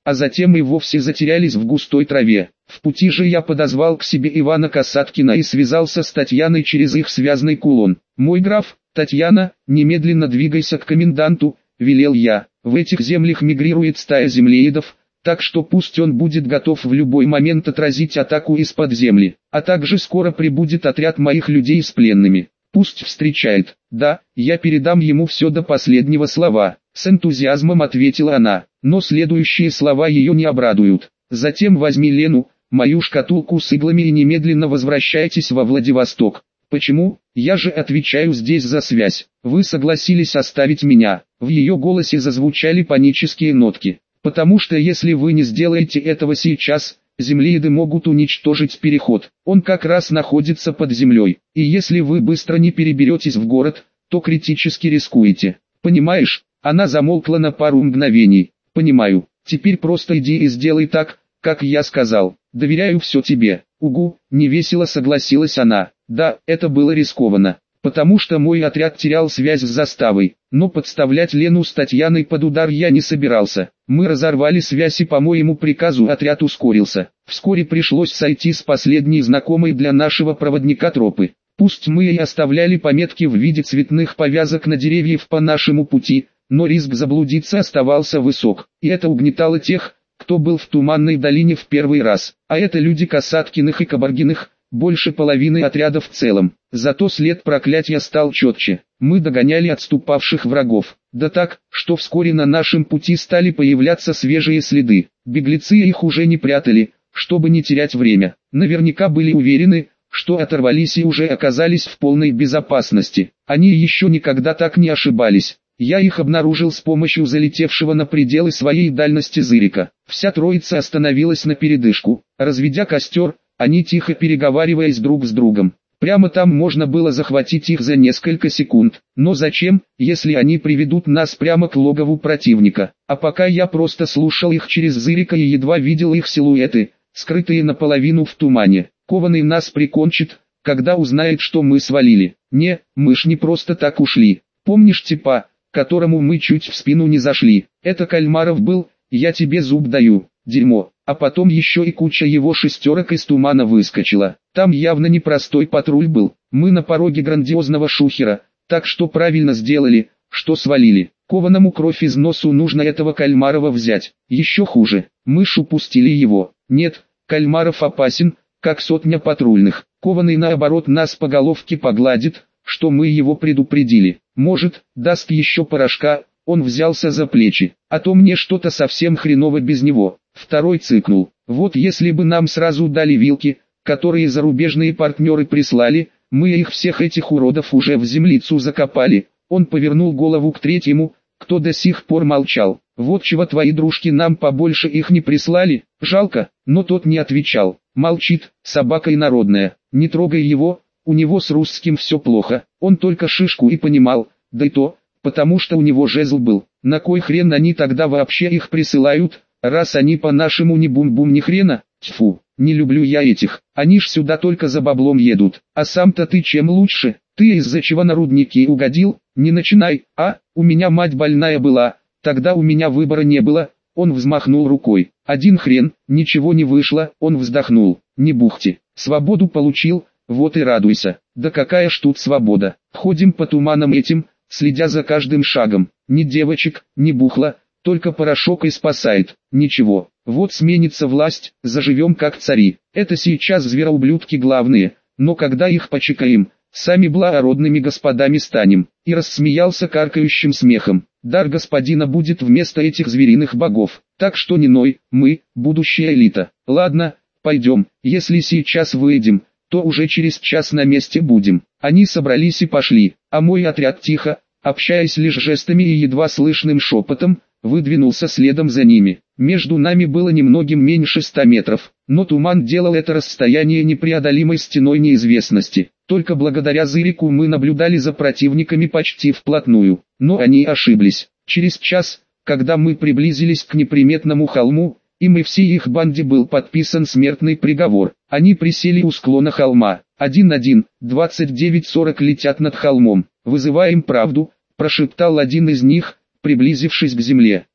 а затем и вовсе затерялись в густой траве. В пути же я подозвал к себе Ивана Касаткина и связался с Татьяной через их связной кулон. «Мой граф, Татьяна, немедленно двигайся к коменданту», — велел я. «В этих землях мигрирует стая землеедов, так что пусть он будет готов в любой момент отразить атаку из-под земли, а также скоро прибудет отряд моих людей с пленными. Пусть встречает». «Да, я передам ему все до последнего слова», — с энтузиазмом ответила она, но следующие слова ее не обрадуют. «Затем возьми Лену, мою шкатулку с иглами и немедленно возвращайтесь во Владивосток». «Почему? Я же отвечаю здесь за связь. Вы согласились оставить меня». В ее голосе зазвучали панические нотки. «Потому что если вы не сделаете этого сейчас, землееды могут уничтожить переход. Он как раз находится под землей. И если вы быстро не переберетесь в город, то критически рискуете. Понимаешь?» Она замолкла на пару мгновений. «Понимаю. Теперь просто иди и сделай так, как я сказал. Доверяю все тебе». «Угу», — невесело согласилась она. «Да, это было рискованно, потому что мой отряд терял связь с заставой, но подставлять Лену с Татьяной под удар я не собирался. Мы разорвали связь и по моему приказу отряд ускорился. Вскоре пришлось сойти с последней знакомой для нашего проводника тропы. Пусть мы и оставляли пометки в виде цветных повязок на деревьях по нашему пути, но риск заблудиться оставался высок, и это угнетало тех, кто был в Туманной долине в первый раз, а это люди Касаткиных и Кабаргиных, больше половины отряда в целом. Зато след проклятия стал четче. Мы догоняли отступавших врагов, да так, что вскоре на нашем пути стали появляться свежие следы. Беглецы их уже не прятали, чтобы не терять время. Наверняка были уверены, что оторвались и уже оказались в полной безопасности. Они еще никогда так не ошибались. Я их обнаружил с помощью залетевшего на пределы своей дальности зырика. Вся троица остановилась на передышку. Разведя костер, они тихо переговариваясь друг с другом. Прямо там можно было захватить их за несколько секунд. Но зачем, если они приведут нас прямо к логову противника? А пока я просто слушал их через зырика и едва видел их силуэты, скрытые наполовину в тумане. Кованый нас прикончит, когда узнает, что мы свалили. Не, мы ж не просто так ушли. Помнишь типа, которому мы чуть в спину не зашли? Это Кальмаров был, я тебе зуб даю. Дерьмо. А потом еще и куча его шестерок из тумана выскочила. Там явно непростой патруль был. Мы на пороге грандиозного шухера, так что правильно сделали, что свалили. Кованому кровь из носу нужно этого Кальмарова взять. Еще хуже, мы ж упустили его. Нет, Кальмаров опасен, как сотня патрульных. Кованый наоборот нас по головке погладит, что мы его предупредили. Может, даст еще порошка. Он взялся за плечи. А то мне что-то совсем хреново без него. Второй цыкнул. Вот если бы нам сразу дали вилки, которые зарубежные партнеры прислали, мы их всех этих уродов уже в землицу закопали. Он повернул голову к третьему, кто до сих пор молчал. Вот чего твои дружки нам побольше их не прислали. Жалко, но тот не отвечал. Молчит, собака инородная. Не трогай его, у него с русским все плохо. Он только шишку и понимал, да и то, потому что у него жезл был. На кой хрен они тогда вообще их присылают, раз они по-нашему не бум-бум ни хрена? Тьфу, не люблю я этих, они ж сюда только за баблом едут. А сам-то ты чем лучше? Ты из-за чего на рудники угодил? Не начинай. А, у меня мать больная была, тогда у меня выбора не было. Он взмахнул рукой. Один хрен, ничего не вышло. Он вздохнул. Не бухти, свободу получил, вот и радуйся. Да какая ж тут свобода? Ходим по туманам этим, следя за каждым шагом. Ни девочек, ни бухла, только порошок и спасает. Ничего, вот сменится власть, заживем как цари. Это сейчас звероублюдки главные, но когда их почекаем, сами благородными господами станем. И рассмеялся каркающим смехом. Дар господина будет вместо этих звериных богов. Так что не ной, мы, будущая элита. Ладно, пойдем, если сейчас выйдем, то уже через час на месте будем. Они собрались и пошли, а мой отряд тихо, общаясь лишь жестами и едва слышным шепотом, выдвинулся следом за ними. Между нами было немногим меньше ста метров, но туман делал это расстояние непреодолимой стеной неизвестности. Только благодаря зырику мы наблюдали за противниками почти вплотную, но они ошиблись. Через час, когда мы приблизились к неприметному холму, им и всей их банде был подписан смертный приговор. Они присели у склона холма. один-один, двадцать девять сорок летят над холмом. «Вызываем правду», — прошептал один из них, приблизившись к земле.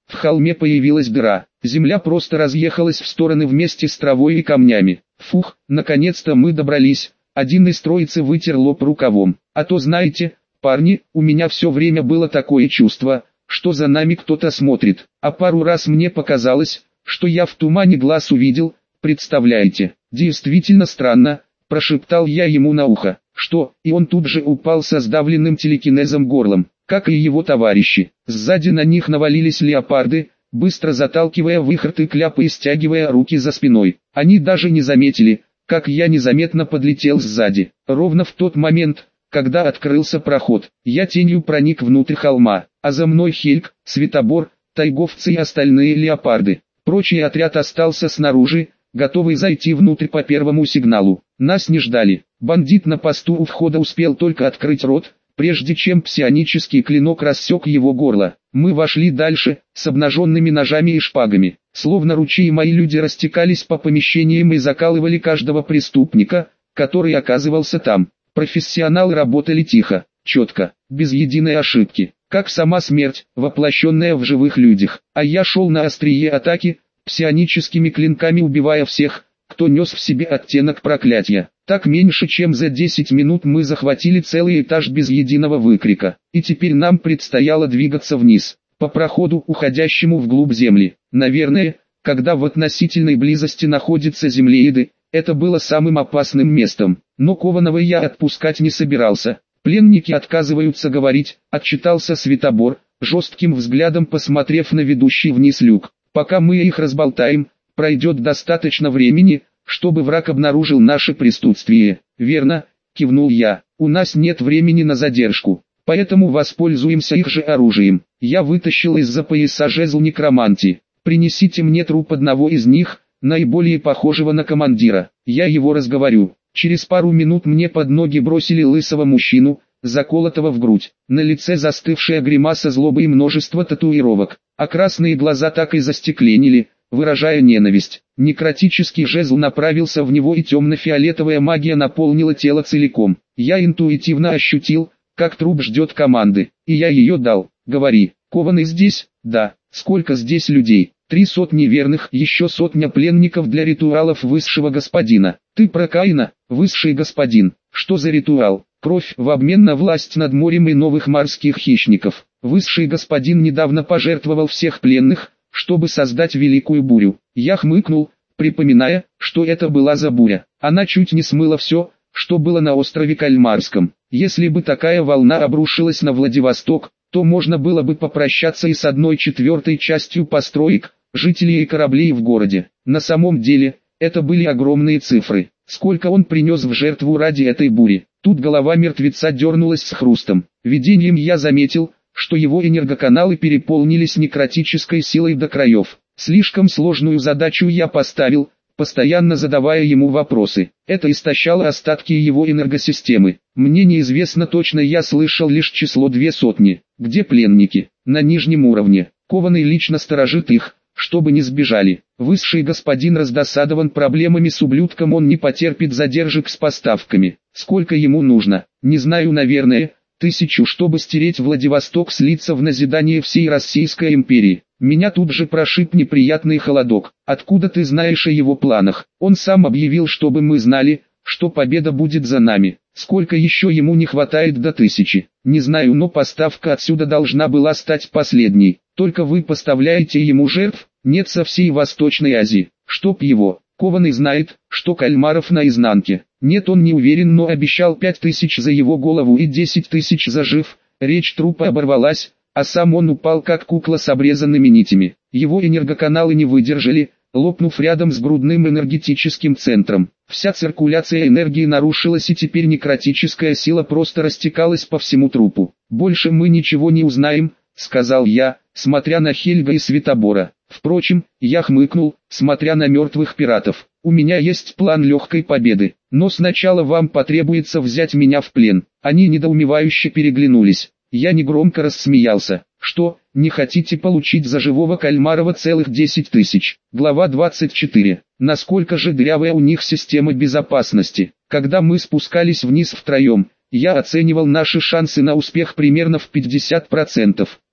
В холме появилась дыра, земля просто разъехалась в стороны вместе с травой и камнями. Фух, наконец-то мы добрались. Один из троицы вытер лоб рукавом. А то знаете, парни, у меня все время было такое чувство, что за нами кто-то смотрит. А пару раз мне показалось, что я в тумане глаз увидел, представляете? Действительно странно, прошептал я ему на ухо. Что? И он тут же упал со сдавленным телекинезом горлом, как и его товарищи. Сзади на них навалились леопарды, быстро заталкивая в их рты кляпы и стягивая руки за спиной. Они даже не заметили, как я незаметно подлетел сзади. Ровно в тот момент, когда открылся проход, я тенью проник внутрь холма, а за мной Хельг, Светобор, тайговцы и остальные леопарды. Прочий отряд остался снаружи, готовый зайти внутрь по первому сигналу. Нас не ждали. Бандит на посту у входа успел только открыть рот, прежде чем псионический клинок рассек его горло. Мы вошли дальше, с обнаженными ножами и шпагами. Словно ручьи мои люди растекались по помещениям и закалывали каждого преступника, который оказывался там. Профессионалы работали тихо, четко, без единой ошибки, как сама смерть, воплощенная в живых людях. А я шел на острие атаки, псионическими клинками убивая всех, кто нес в себе оттенок проклятия. Так меньше чем за десять минут мы захватили целый этаж без единого выкрика. И теперь нам предстояло двигаться вниз, по проходу, уходящему вглубь земли. Наверное, когда в относительной близости находятся землееды, это было самым опасным местом. Но Кованого я отпускать не собирался. Пленники отказываются говорить, отчитался Светобор, жестким взглядом посмотрев на ведущий вниз люк. Пока мы их разболтаем, пройдет достаточно времени, чтобы враг обнаружил наше присутствие. Верно, кивнул я, у нас нет времени на задержку, поэтому воспользуемся их же оружием. Я вытащил из-за пояса жезл некромантии. Принесите мне труп одного из них, наиболее похожего на командира, я его разговорю. Через пару минут мне под ноги бросили лысого мужчину, заколотого в грудь. На лице застывшая гримаса злобы и множество татуировок, а красные глаза так и застекленели, выражая ненависть. Некротический жезл направился в него, и темно-фиолетовая магия наполнила тело целиком. Я интуитивно ощутил, как труп ждет команды, и я ее дал. Говори, Кованый здесь? Да. Сколько здесь людей? Три сотни верных, еще сотня пленников для ритуалов высшего господина. Ты про Каина, высший господин. Что за ритуал? Кровь в обмен на власть над морем и новых морских хищников. Высший господин недавно пожертвовал всех пленных, чтобы создать великую бурю. Я хмыкнул, припоминая, что это была за буря. Она чуть не смыла все, что было на острове Кальмарском. Если бы такая волна обрушилась на Владивосток, то можно было бы попрощаться и с одной четвертой частью построек, жителей и кораблей в городе. На самом деле, это были огромные цифры. Сколько он принес в жертву ради этой бури. Тут голова мертвеца дернулась с хрустом. Видением я заметил, что его энергоканалы переполнились некротической силой до краев. Слишком сложную задачу я поставил, постоянно задавая ему вопросы. Это истощало остатки его энергосистемы. Мне неизвестно точно, я слышал лишь число две сотни. Где пленники? На нижнем уровне. Кованый лично сторожит их, чтобы не сбежали. Высший господин раздосадован проблемами с ублюдком, он не потерпит задержек с поставками. Сколько ему нужно? Не знаю, наверное, тысячу, чтобы стереть Владивосток с лица в назидание всей Российской империи. Меня тут же прошиб неприятный холодок. Откуда ты знаешь о его планах? Он сам объявил, чтобы мы знали, что победа будет за нами. Сколько еще ему не хватает до тысячи? Не знаю, но поставка отсюда должна была стать последней. Только вы поставляете ему жертв? Нет, со всей Восточной Азии. Чтоб его. Кованый знает, что кальмаров наизнанке. Нет, он не уверен, но обещал пять тысяч за его голову и десять тысяч за жив. Речь трупа оборвалась, а сам он упал как кукла с обрезанными нитями. Его энергоканалы не выдержали, лопнув рядом с грудным энергетическим центром. Вся циркуляция энергии нарушилась, и теперь некротическая сила просто растекалась по всему трупу. «Больше мы ничего не узнаем», — сказал я, смотря на Хельга и Светобора. Впрочем, я хмыкнул, смотря на мертвых пиратов. «У меня есть план легкой победы, но сначала вам потребуется взять меня в плен». Они недоумевающе переглянулись. Я негромко рассмеялся. «Что, не хотите получить за живого Кальмарова целых десять тысяч?» Глава двадцать четыре. Насколько же дырявая у них система безопасности. Когда мы спускались вниз втроем, я оценивал наши шансы на успех примерно в пятьдесят процентов.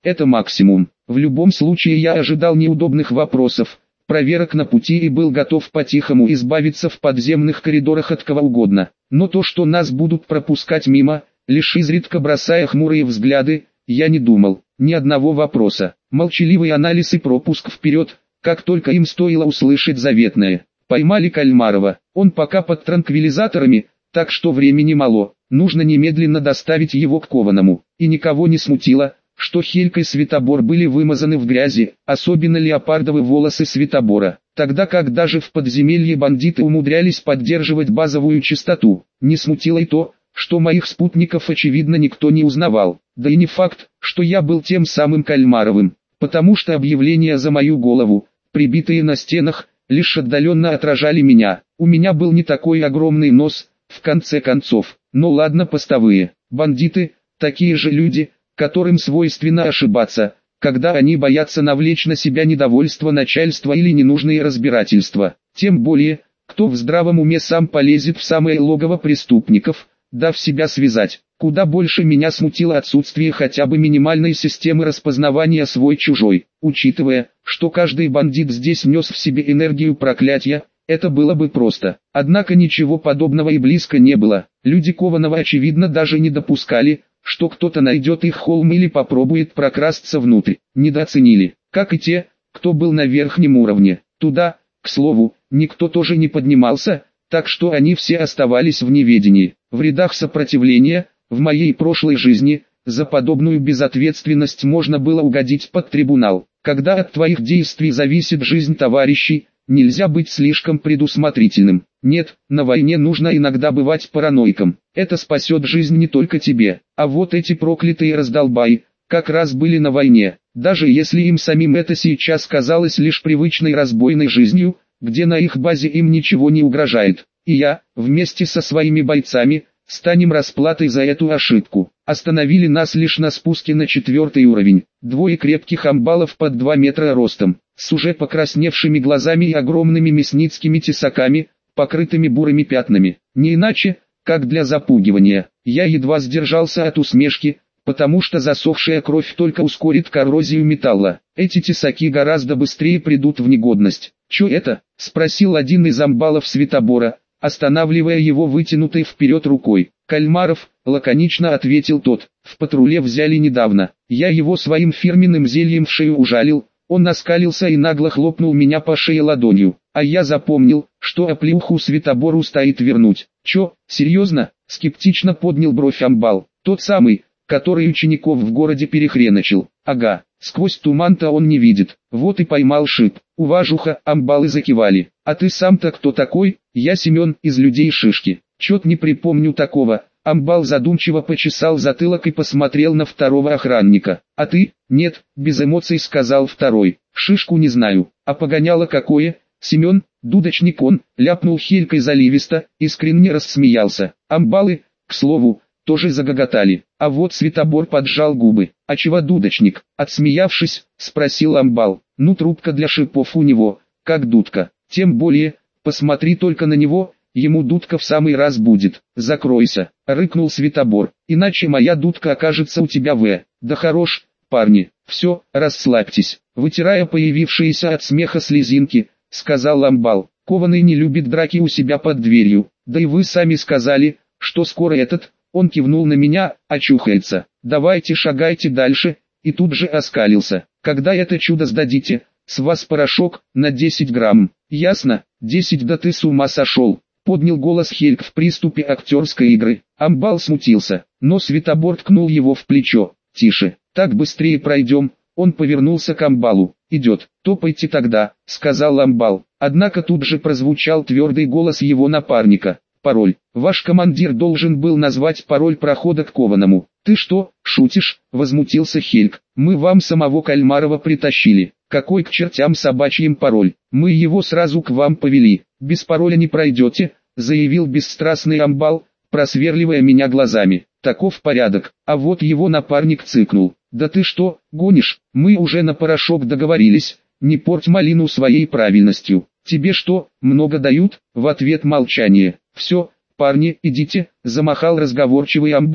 это максимум. В любом случае я ожидал неудобных вопросов, проверок на пути и был готов по-тихому избавиться в подземных коридорах от кого угодно. Но то, что нас будут пропускать мимо, лишь изредка бросая хмурые взгляды, я не думал. Ни одного вопроса. Молчаливый анализ и пропуск вперед, как только им стоило услышать заветное. Поймали Кальмарова. Он пока под транквилизаторами, так что времени мало. Нужно немедленно доставить его к Кованому. И никого не смутило, что Хелька и Светобор были вымазаны в грязи, особенно леопардовые волосы Светобора. Тогда как даже в подземелье бандиты умудрялись поддерживать базовую чистоту. Не смутило и то, что моих спутников очевидно никто не узнавал. Да и не факт, что я был тем самым Кальмаровым, потому что объявления за мою голову, прибитые на стенах, лишь отдаленно отражали меня. У меня был не такой огромный нос, в конце концов. Но ладно, постовые. Бандиты, такие же люди, которым свойственно ошибаться, когда они боятся навлечь на себя недовольство начальства или ненужные разбирательства. Тем более, кто в здравом уме сам полезет в самое логово преступников, дав себя связать. Куда больше меня смутило отсутствие хотя бы минимальной системы распознавания свой-чужой. Учитывая, что каждый бандит здесь нес в себе энергию проклятия, это было бы просто. Однако ничего подобного и близко не было. Люди Кованого очевидно даже не допускали, что кто-то найдет их холм или попробует прокрасться внутрь. Недооценили, как и те, кто был на верхнем уровне. Туда, к слову, никто тоже не поднимался, так что они все оставались в неведении. В рядах сопротивления, в моей прошлой жизни, за подобную безответственность можно было угодить под трибунал. Когда от твоих действий зависит жизнь товарищей, нельзя быть слишком предусмотрительным. Нет, на войне нужно иногда бывать параноиком. Это спасет жизнь не только тебе. А вот эти проклятые раздолбаи, как раз были на войне. Даже если им самим это сейчас казалось лишь привычной разбойной жизнью, где на их базе им ничего не угрожает. И я, вместе со своими бойцами, станем расплатой за эту ошибку. Остановили нас лишь на спуске на четвертый уровень. Двое крепких амбалов под два метра ростом, с уже покрасневшими глазами и огромными мясницкими тесаками, покрытыми бурыми пятнами. Не иначе, как для запугивания. Я едва сдержался от усмешки, потому что засохшая кровь только ускорит коррозию металла. Эти тесаки гораздо быстрее придут в негодность. «Чё это?» — спросил один из амбалов Светобора, останавливая его вытянутой вперед рукой. «Кальмаров», — лаконично ответил тот, — «в патруле взяли недавно. Я его своим фирменным зельем в шею ужалил». Он оскалился и нагло хлопнул меня по шее ладонью, а я запомнил, что оплеуху Светобору стоит вернуть. «Чё, серьезно?» — скептично поднял бровь амбал. «Тот самый, который учеников в городе перехреначил». «Ага, сквозь туман-то он не видит, вот и поймал шип». Уважуха, амбалы закивали. «А ты сам-то кто такой?» «Я Семен, из людей Шишки». «Чёт не припомню такого». Амбал задумчиво почесал затылок и посмотрел на второго охранника. «А ты?» «Нет», без эмоций сказал второй. «Шишку не знаю». «А погоняло какое?» «Семен, дудочник он», ляпнул Хелькой заливисто, искренне рассмеялся. Амбалы, к слову, тоже загоготали. А вот Светобор поджал губы. «А чего дудочник?» Отсмеявшись, спросил амбал. «Ну трубка для шипов у него, как дудка. Тем более, посмотри только на него». Ему дудка в самый раз будет. «Закройся», — рыкнул Светобор, — «иначе моя дудка окажется у тебя в...» «Да хорош, парни, все, расслабьтесь», — вытирая появившиеся от смеха слезинки, сказал амбал. «Кованый не любит драки у себя под дверью, да и вы сами сказали, что скоро этот...» Он кивнул на меня, очухается. «Давайте шагайте дальше», и тут же оскалился. «Когда это чудо сдадите, с вас порошок, на десять грамм». «Ясно, десять, да ты с ума сошел», — поднял голос Хельк в приступе актерской игры. Амбал смутился, но Светобор ткнул его в плечо. «Тише, так быстрее пройдем». Он повернулся к амбалу. «Идет, топайте тогда», — сказал амбал. Однако тут же прозвучал твердый голос его напарника. «Пароль. Ваш командир должен был назвать пароль прохода к Кованому». «Ты что, шутишь?» — возмутился Хельк. «Мы вам самого Кальмарова притащили. Какой к чертям собачьим пароль? Мы его сразу к вам повели. Без пароля не пройдете», — заявил бесстрастный амбал, просверливая меня глазами. «Таков порядок». А вот его напарник цыкнул. «Да ты что, гонишь? Мы уже на порошок договорились. Не порть малину своей правильностью». «Тебе что, много дают?» В ответ молчание. «Все, парни, идите», — замахал разговорчивый амбал.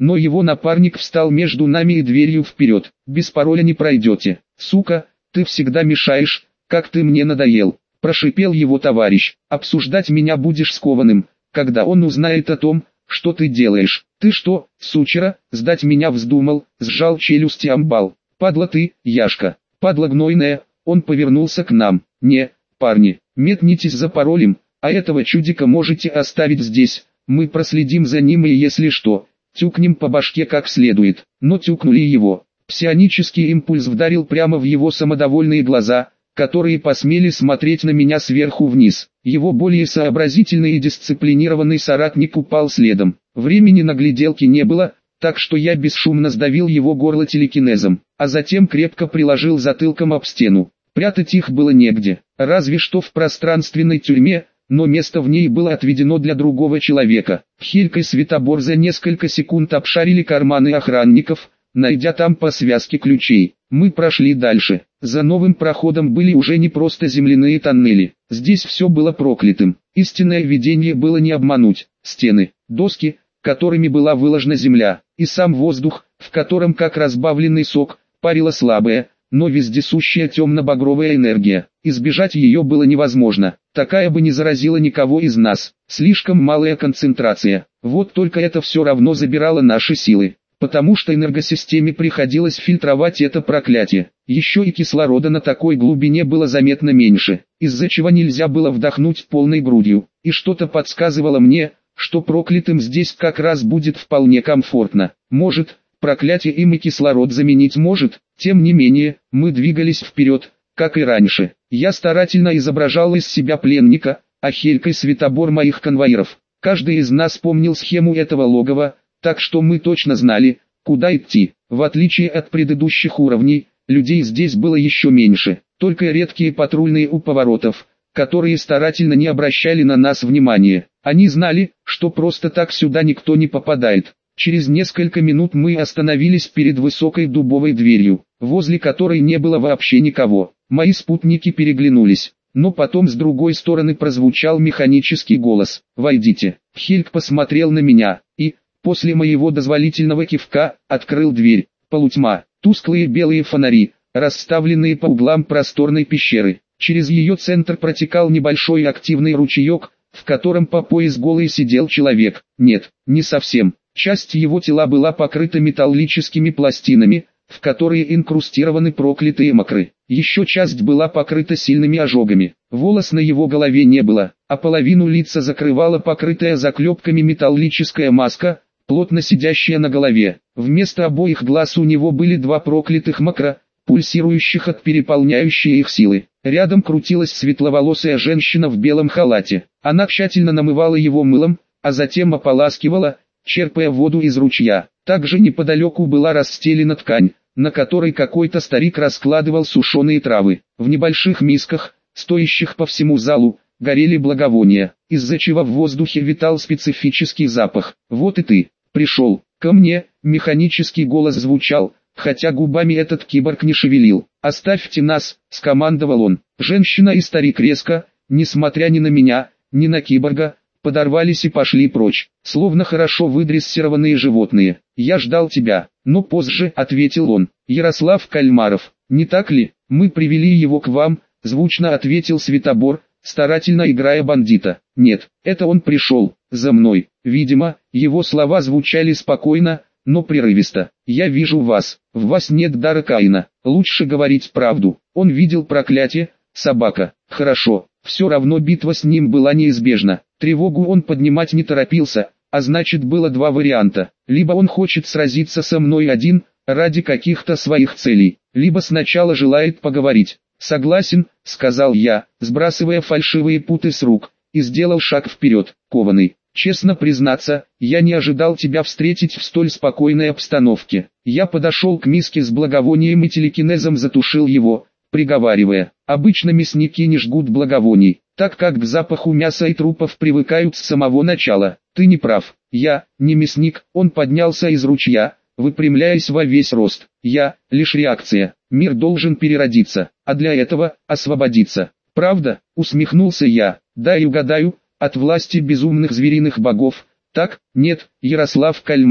но его напарник встал между нами и дверью вперед. «Без пароля не пройдете. Сука, ты всегда мешаешь, как ты мне надоел», – прошипел его товарищ. «Обсуждать меня будешь скованным, когда он узнает о том, что ты делаешь». «Ты что, сучера, сдать меня вздумал?» – сжал челюсти амбал. «Падла ты, Яшка, падла гнойная». Он повернулся к нам. «Не, парни, метнитесь за паролем, а этого чудика можете оставить здесь, мы проследим за ним и если что, тюкнем по башке как следует». Но тюкнули его. Псионический импульс вдарил прямо в его самодовольные глаза, которые посмели смотреть на меня сверху вниз. Его более сообразительный и дисциплинированный соратник упал следом. Времени на гляделки не было, так что я бесшумно сдавил его горло телекинезом, а затем крепко приложил затылком об стену. Прятать их было негде, разве что в пространственной тюрьме, но место в ней было отведено для другого человека. Хелька и Светобор за несколько секунд обшарили карманы охранников, найдя там по связке ключей. Мы прошли дальше. За новым проходом были уже не просто земляные тоннели. Здесь все было проклятым. Истинное видение было не обмануть. Стены, доски, которыми была выложена земля, и сам воздух, в котором, как разбавленный сок, парила слабая, но вездесущая темно-багровая энергия. Избежать ее было невозможно. Такая бы не заразила никого из нас. Слишком малая концентрация. Вот только это все равно забирало наши силы, потому что энергосистеме приходилось фильтровать это проклятие. Еще и кислорода на такой глубине было заметно меньше, из-за чего нельзя было вдохнуть полной грудью. И что-то подсказывало мне, что проклятым здесь как раз будет вполне комфортно. Может, проклятие им и кислород заменить может. Тем не менее, мы двигались вперед, как и раньше. Я старательно изображал из себя пленника, а Хелька и Светобор моих конвоиров. Каждый из нас помнил схему этого логова, так что мы точно знали, куда идти. В отличие от предыдущих уровней, людей здесь было еще меньше, только редкие патрульные у поворотов, которые старательно не обращали на нас внимания. Они знали, что просто так сюда никто не попадает. Через несколько минут мы остановились перед высокой дубовой дверью, возле которой не было вообще никого. Мои спутники переглянулись, но потом с другой стороны прозвучал механический голос: «Войдите». Хельк посмотрел на меня и, после моего дозволительного кивка, открыл дверь. Полутьма, тусклые белые фонари, расставленные по углам просторной пещеры. Через ее центр протекал небольшой активный ручеек, в котором по пояс голый сидел человек. Нет, не совсем. Часть его тела была покрыта металлическими пластинами, в которые инкрустированы проклятые мокры. Еще часть была покрыта сильными ожогами. Волос на его голове не было, а половину лица закрывала покрытая заклепками металлическая маска, плотно сидящая на голове. Вместо обоих глаз у него были два проклятых мокра, пульсирующих от переполняющей их силы. Рядом крутилась светловолосая женщина в белом халате. Она тщательно намывала его мылом, а затем ополаскивала, черпая воду из ручья. Также неподалеку была расстелена ткань, на которой какой-то старик раскладывал сушеные травы. В небольших мисках, стоящих по всему залу, горели благовония, из-за чего в воздухе витал специфический запах. «Вот и ты, пришел ко мне», механический голос звучал, хотя губами этот киборг не шевелил. «Оставьте нас», — скомандовал он. Женщина и старик резко, несмотря ни на меня, ни на киборга, подорвались и пошли прочь, словно хорошо выдрессированные животные. «Я ждал тебя, но позже», — ответил он. «Ярослав Кальмаров, не так ли? Мы привели его к вам», — звучно ответил Светобор, старательно играя бандита. «Нет, это он пришел за мной». Видимо, его слова звучали спокойно, но прерывисто. «Я вижу вас, в вас нет дара Каина, лучше говорить правду». Он видел проклятие, собака. Хорошо, все равно битва с ним была неизбежна. Тревогу он поднимать не торопился, а значит было два варианта. Либо он хочет сразиться со мной один, ради каких-то своих целей, либо сначала желает поговорить. «Согласен», — сказал я, сбрасывая фальшивые путы с рук, и сделал шаг вперед. «Кованый, честно признаться, я не ожидал тебя встретить в столь спокойной обстановке». Я подошел к миске с благовонием и телекинезом затушил его, приговаривая: «Обычно мясники не жгут благовоний, так как к запаху мяса и трупов привыкают с самого начала. Ты не прав, я не мясник». Он поднялся из ручья, выпрямляясь во весь рост. «Я — лишь реакция. Мир должен переродиться, а для этого — освободиться». «Правда?» — усмехнулся я. «Дай угадаю, от власти безумных звериных богов». «Так, нет, Ярослав Кальмаров,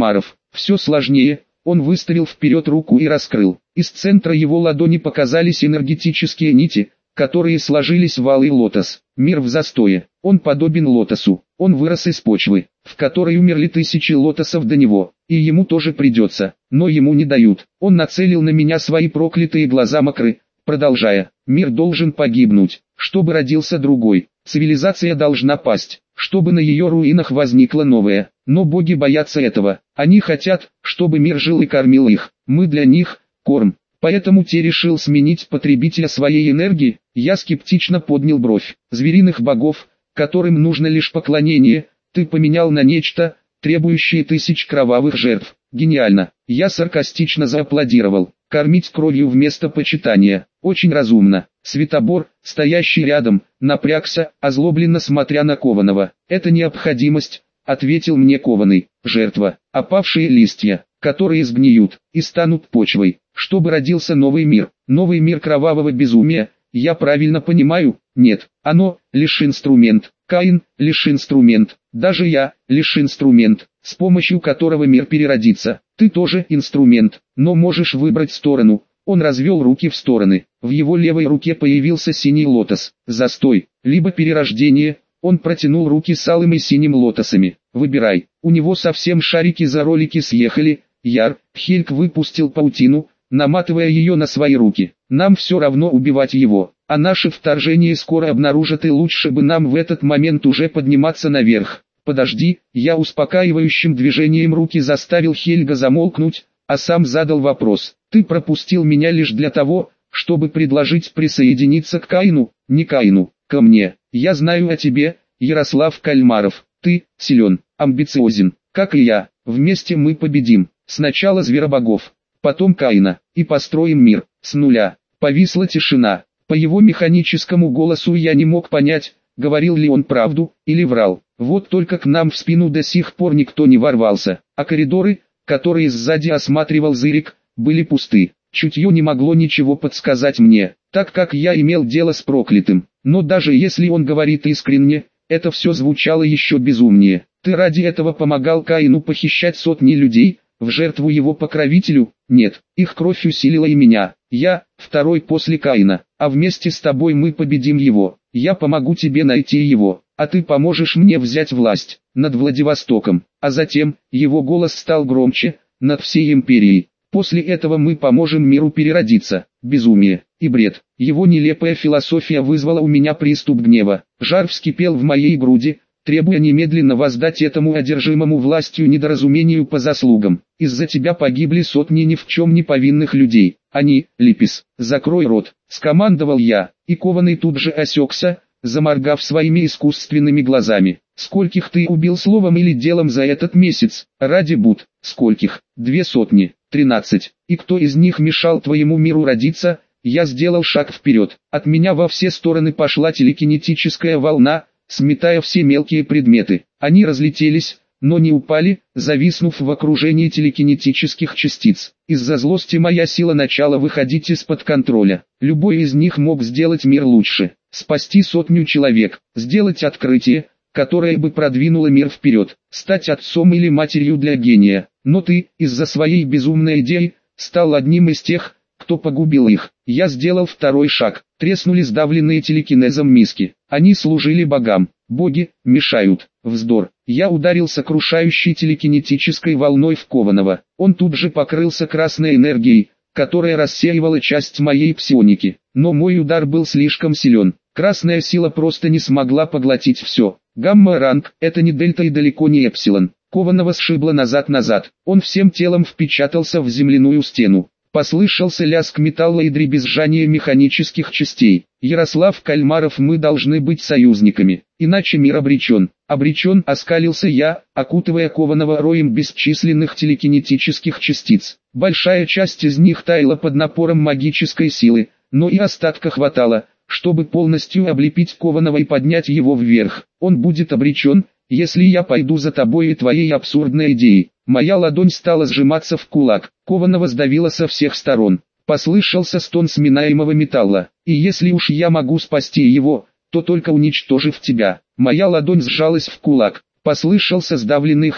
Все сложнее. Он выставил вперед руку и раскрыл. Из центра его ладони показались энергетические нити, которые сложились в алый лотос. Мир в застое. Он подобен лотосу. Он вырос из почвы, в которой умерли тысячи лотосов до него. И ему тоже придется. Но ему не дают. Он нацелил на меня свои проклятые глаза мокры, продолжая. Мир должен погибнуть, чтобы родился другой. Цивилизация должна пасть, чтобы на ее руинах возникла новая. Но боги боятся этого. Они хотят, чтобы мир жил и кормил их. Мы для них – корм. Поэтому те решил сменить потребителя своей энергии. Я скептично поднял бровь. Звериных богов, которым нужно лишь поклонение, ты поменял на нечто, требующее тысяч кровавых жертв. Гениально. Я саркастично зааплодировал. Кормить кровью вместо почитания. Очень разумно. Светобор, стоящий рядом, напрягся, озлобленно смотря на Кованого. Это необходимость, ответил мне Кованый. Жертва. Опавшие листья, которые сгниют и станут почвой, чтобы родился новый мир. Новый мир кровавого безумия. Я правильно понимаю? Нет. Оно лишь инструмент. Каин лишь инструмент. Даже я лишь инструмент, с помощью которого мир переродится. Ты тоже инструмент, но можешь выбрать сторону. Он развел руки в стороны. В его левой руке появился синий лотос. Застой, либо перерождение. Он протянул руки с алым и синим лотосами. Выбирай. У него совсем шарики за ролики съехали. Яр, Хельк выпустил паутину, наматывая ее на свои руки. Нам все равно убивать его, а наше вторжение скоро обнаружат, и лучше бы нам в этот момент уже подниматься наверх. Подожди, я успокаивающим движением руки заставил Хельга замолкнуть, а сам задал вопрос. Ты пропустил меня лишь для того, чтобы предложить присоединиться к Каину? Не Каину, ко мне. Я знаю о тебе, Ярослав Кальмаров. Ты силен, амбициозен, как и я. Вместе мы победим. Сначала зверобогов, потом Каина, и построим мир с нуля. Повисла тишина. По его механическому голосу я не мог понять, говорил ли он правду или врал. Вот только к нам в спину до сих пор никто не ворвался, а коридоры, которые сзади осматривал Зырик, были пусты. Чутье не могло ничего подсказать мне, так как я имел дело с проклятым. Но даже если он говорит искренне, это все звучало еще безумнее. Ты ради этого помогал Каину похищать сотни людей, в жертву его покровителю? Нет, их кровь усилила и меня. Я, второй после Каина, а вместе с тобой мы победим его. Я помогу тебе найти его, а ты поможешь мне взять власть над Владивостоком. А затем, его голос стал громче, над всей империей. После этого мы поможем миру переродиться. Безумие и бред. Его нелепая философия вызвала у меня приступ гнева. Жар вскипел в моей груди, требуя немедленно воздать этому одержимому властью недоразумению по заслугам. Из-за тебя погибли сотни ни в чем не повинных людей. Они, Липис, закрой рот, скомандовал я, и Кованый тут же осекся, заморгав своими искусственными глазами. Скольких ты убил словом или делом за этот месяц? Ради Буд, скольких? Две сотни, тринадцать. И кто из них мешал твоему миру родиться? Я сделал шаг вперед. От меня во все стороны пошла телекинетическая волна, сметая все мелкие предметы. Они разлетелись, но не упали, зависнув в окружении телекинетических частиц. Из-за злости моя сила начала выходить из-под контроля. Любой из них мог сделать мир лучше, спасти сотню человек, сделать открытие, которое бы продвинуло мир вперед, стать отцом или матерью для гения. Но ты, из-за своей безумной идеи, стал одним из тех, кто погубил их. Я сделал второй шаг. Треснули сдавленные телекинезом миски. Они служили богам. Боги мешают. Вздор. Я ударил сокрушающей телекинетической волной в Кованого. Он тут же покрылся красной энергией, которая рассеивала часть моей псионики. Но мой удар был слишком силен. Красная сила просто не смогла поглотить все. Гамма-ранг – это не дельта и далеко не эпсилон. Кованого сшибло назад-назад. Он всем телом впечатался в земляную стену. Послышался лязг металла и дребезжание механических частей. Ярослав Кальмаров, мы должны быть союзниками, иначе мир обречен. Обречен, оскалился я, окутывая Кованого роем бесчисленных телекинетических частиц. Большая часть из них таяла под напором магической силы, но и остатка хватало, чтобы полностью облепить Кованого и поднять его вверх. Он будет обречен, если я пойду за тобой и твоей абсурдной идеей. Моя ладонь стала сжиматься в кулак. Кованого сдавило со всех сторон. Послышался стон сминаемого металла. И если уж я могу спасти его, то только уничтожив тебя. Моя ладонь сжалась в кулак. Послышался сдавленный хрип.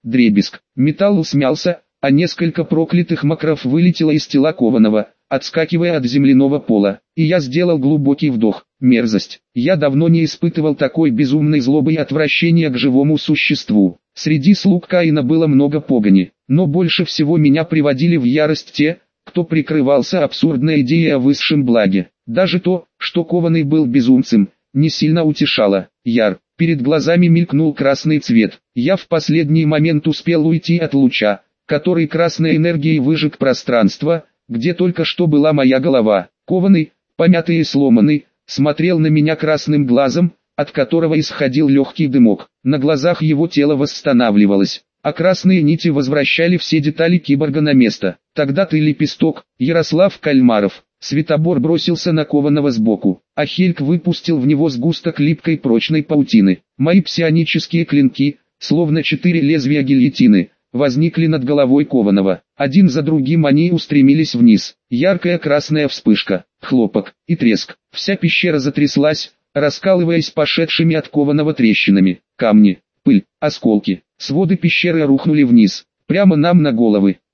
дребезг. Металл смялся, а несколько проклятых макров вылетело из тела кованого, отскакивая от земляного пола, и я сделал глубокий вдох. Мерзость. Я давно не испытывал такой безумной злобы и отвращения к живому существу. Среди слуг Каина было много погони, но больше всего меня приводили в ярость те, кто прикрывался абсурдной идеей о высшем благе. Даже то, что кованый был безумцем, не сильно утешало. Яр. Перед глазами мелькнул красный цвет. Я в последний момент успел уйти от луча, который красной энергией выжег пространство, где только что была моя голова. Кованый, помятый и сломанный, смотрел на меня красным глазом, от которого исходил легкий дымок. На глазах его тело восстанавливалось, а красные нити возвращали все детали киборга на место. Тогда ты, лепесток, Ярослав Кальмаров. Светобор бросился на кованого сбоку, а Хельк выпустил в него сгусток липкой прочной паутины. Мои псионические клинки, словно четыре лезвия гильотины, возникли над головой кованого. Один за другим они устремились вниз. Яркая красная вспышка, хлопок и треск. Вся пещера затряслась, раскалываясь пошедшими от кованого трещинами. Камни, пыль, осколки. Своды пещеры рухнули вниз, прямо нам на головы.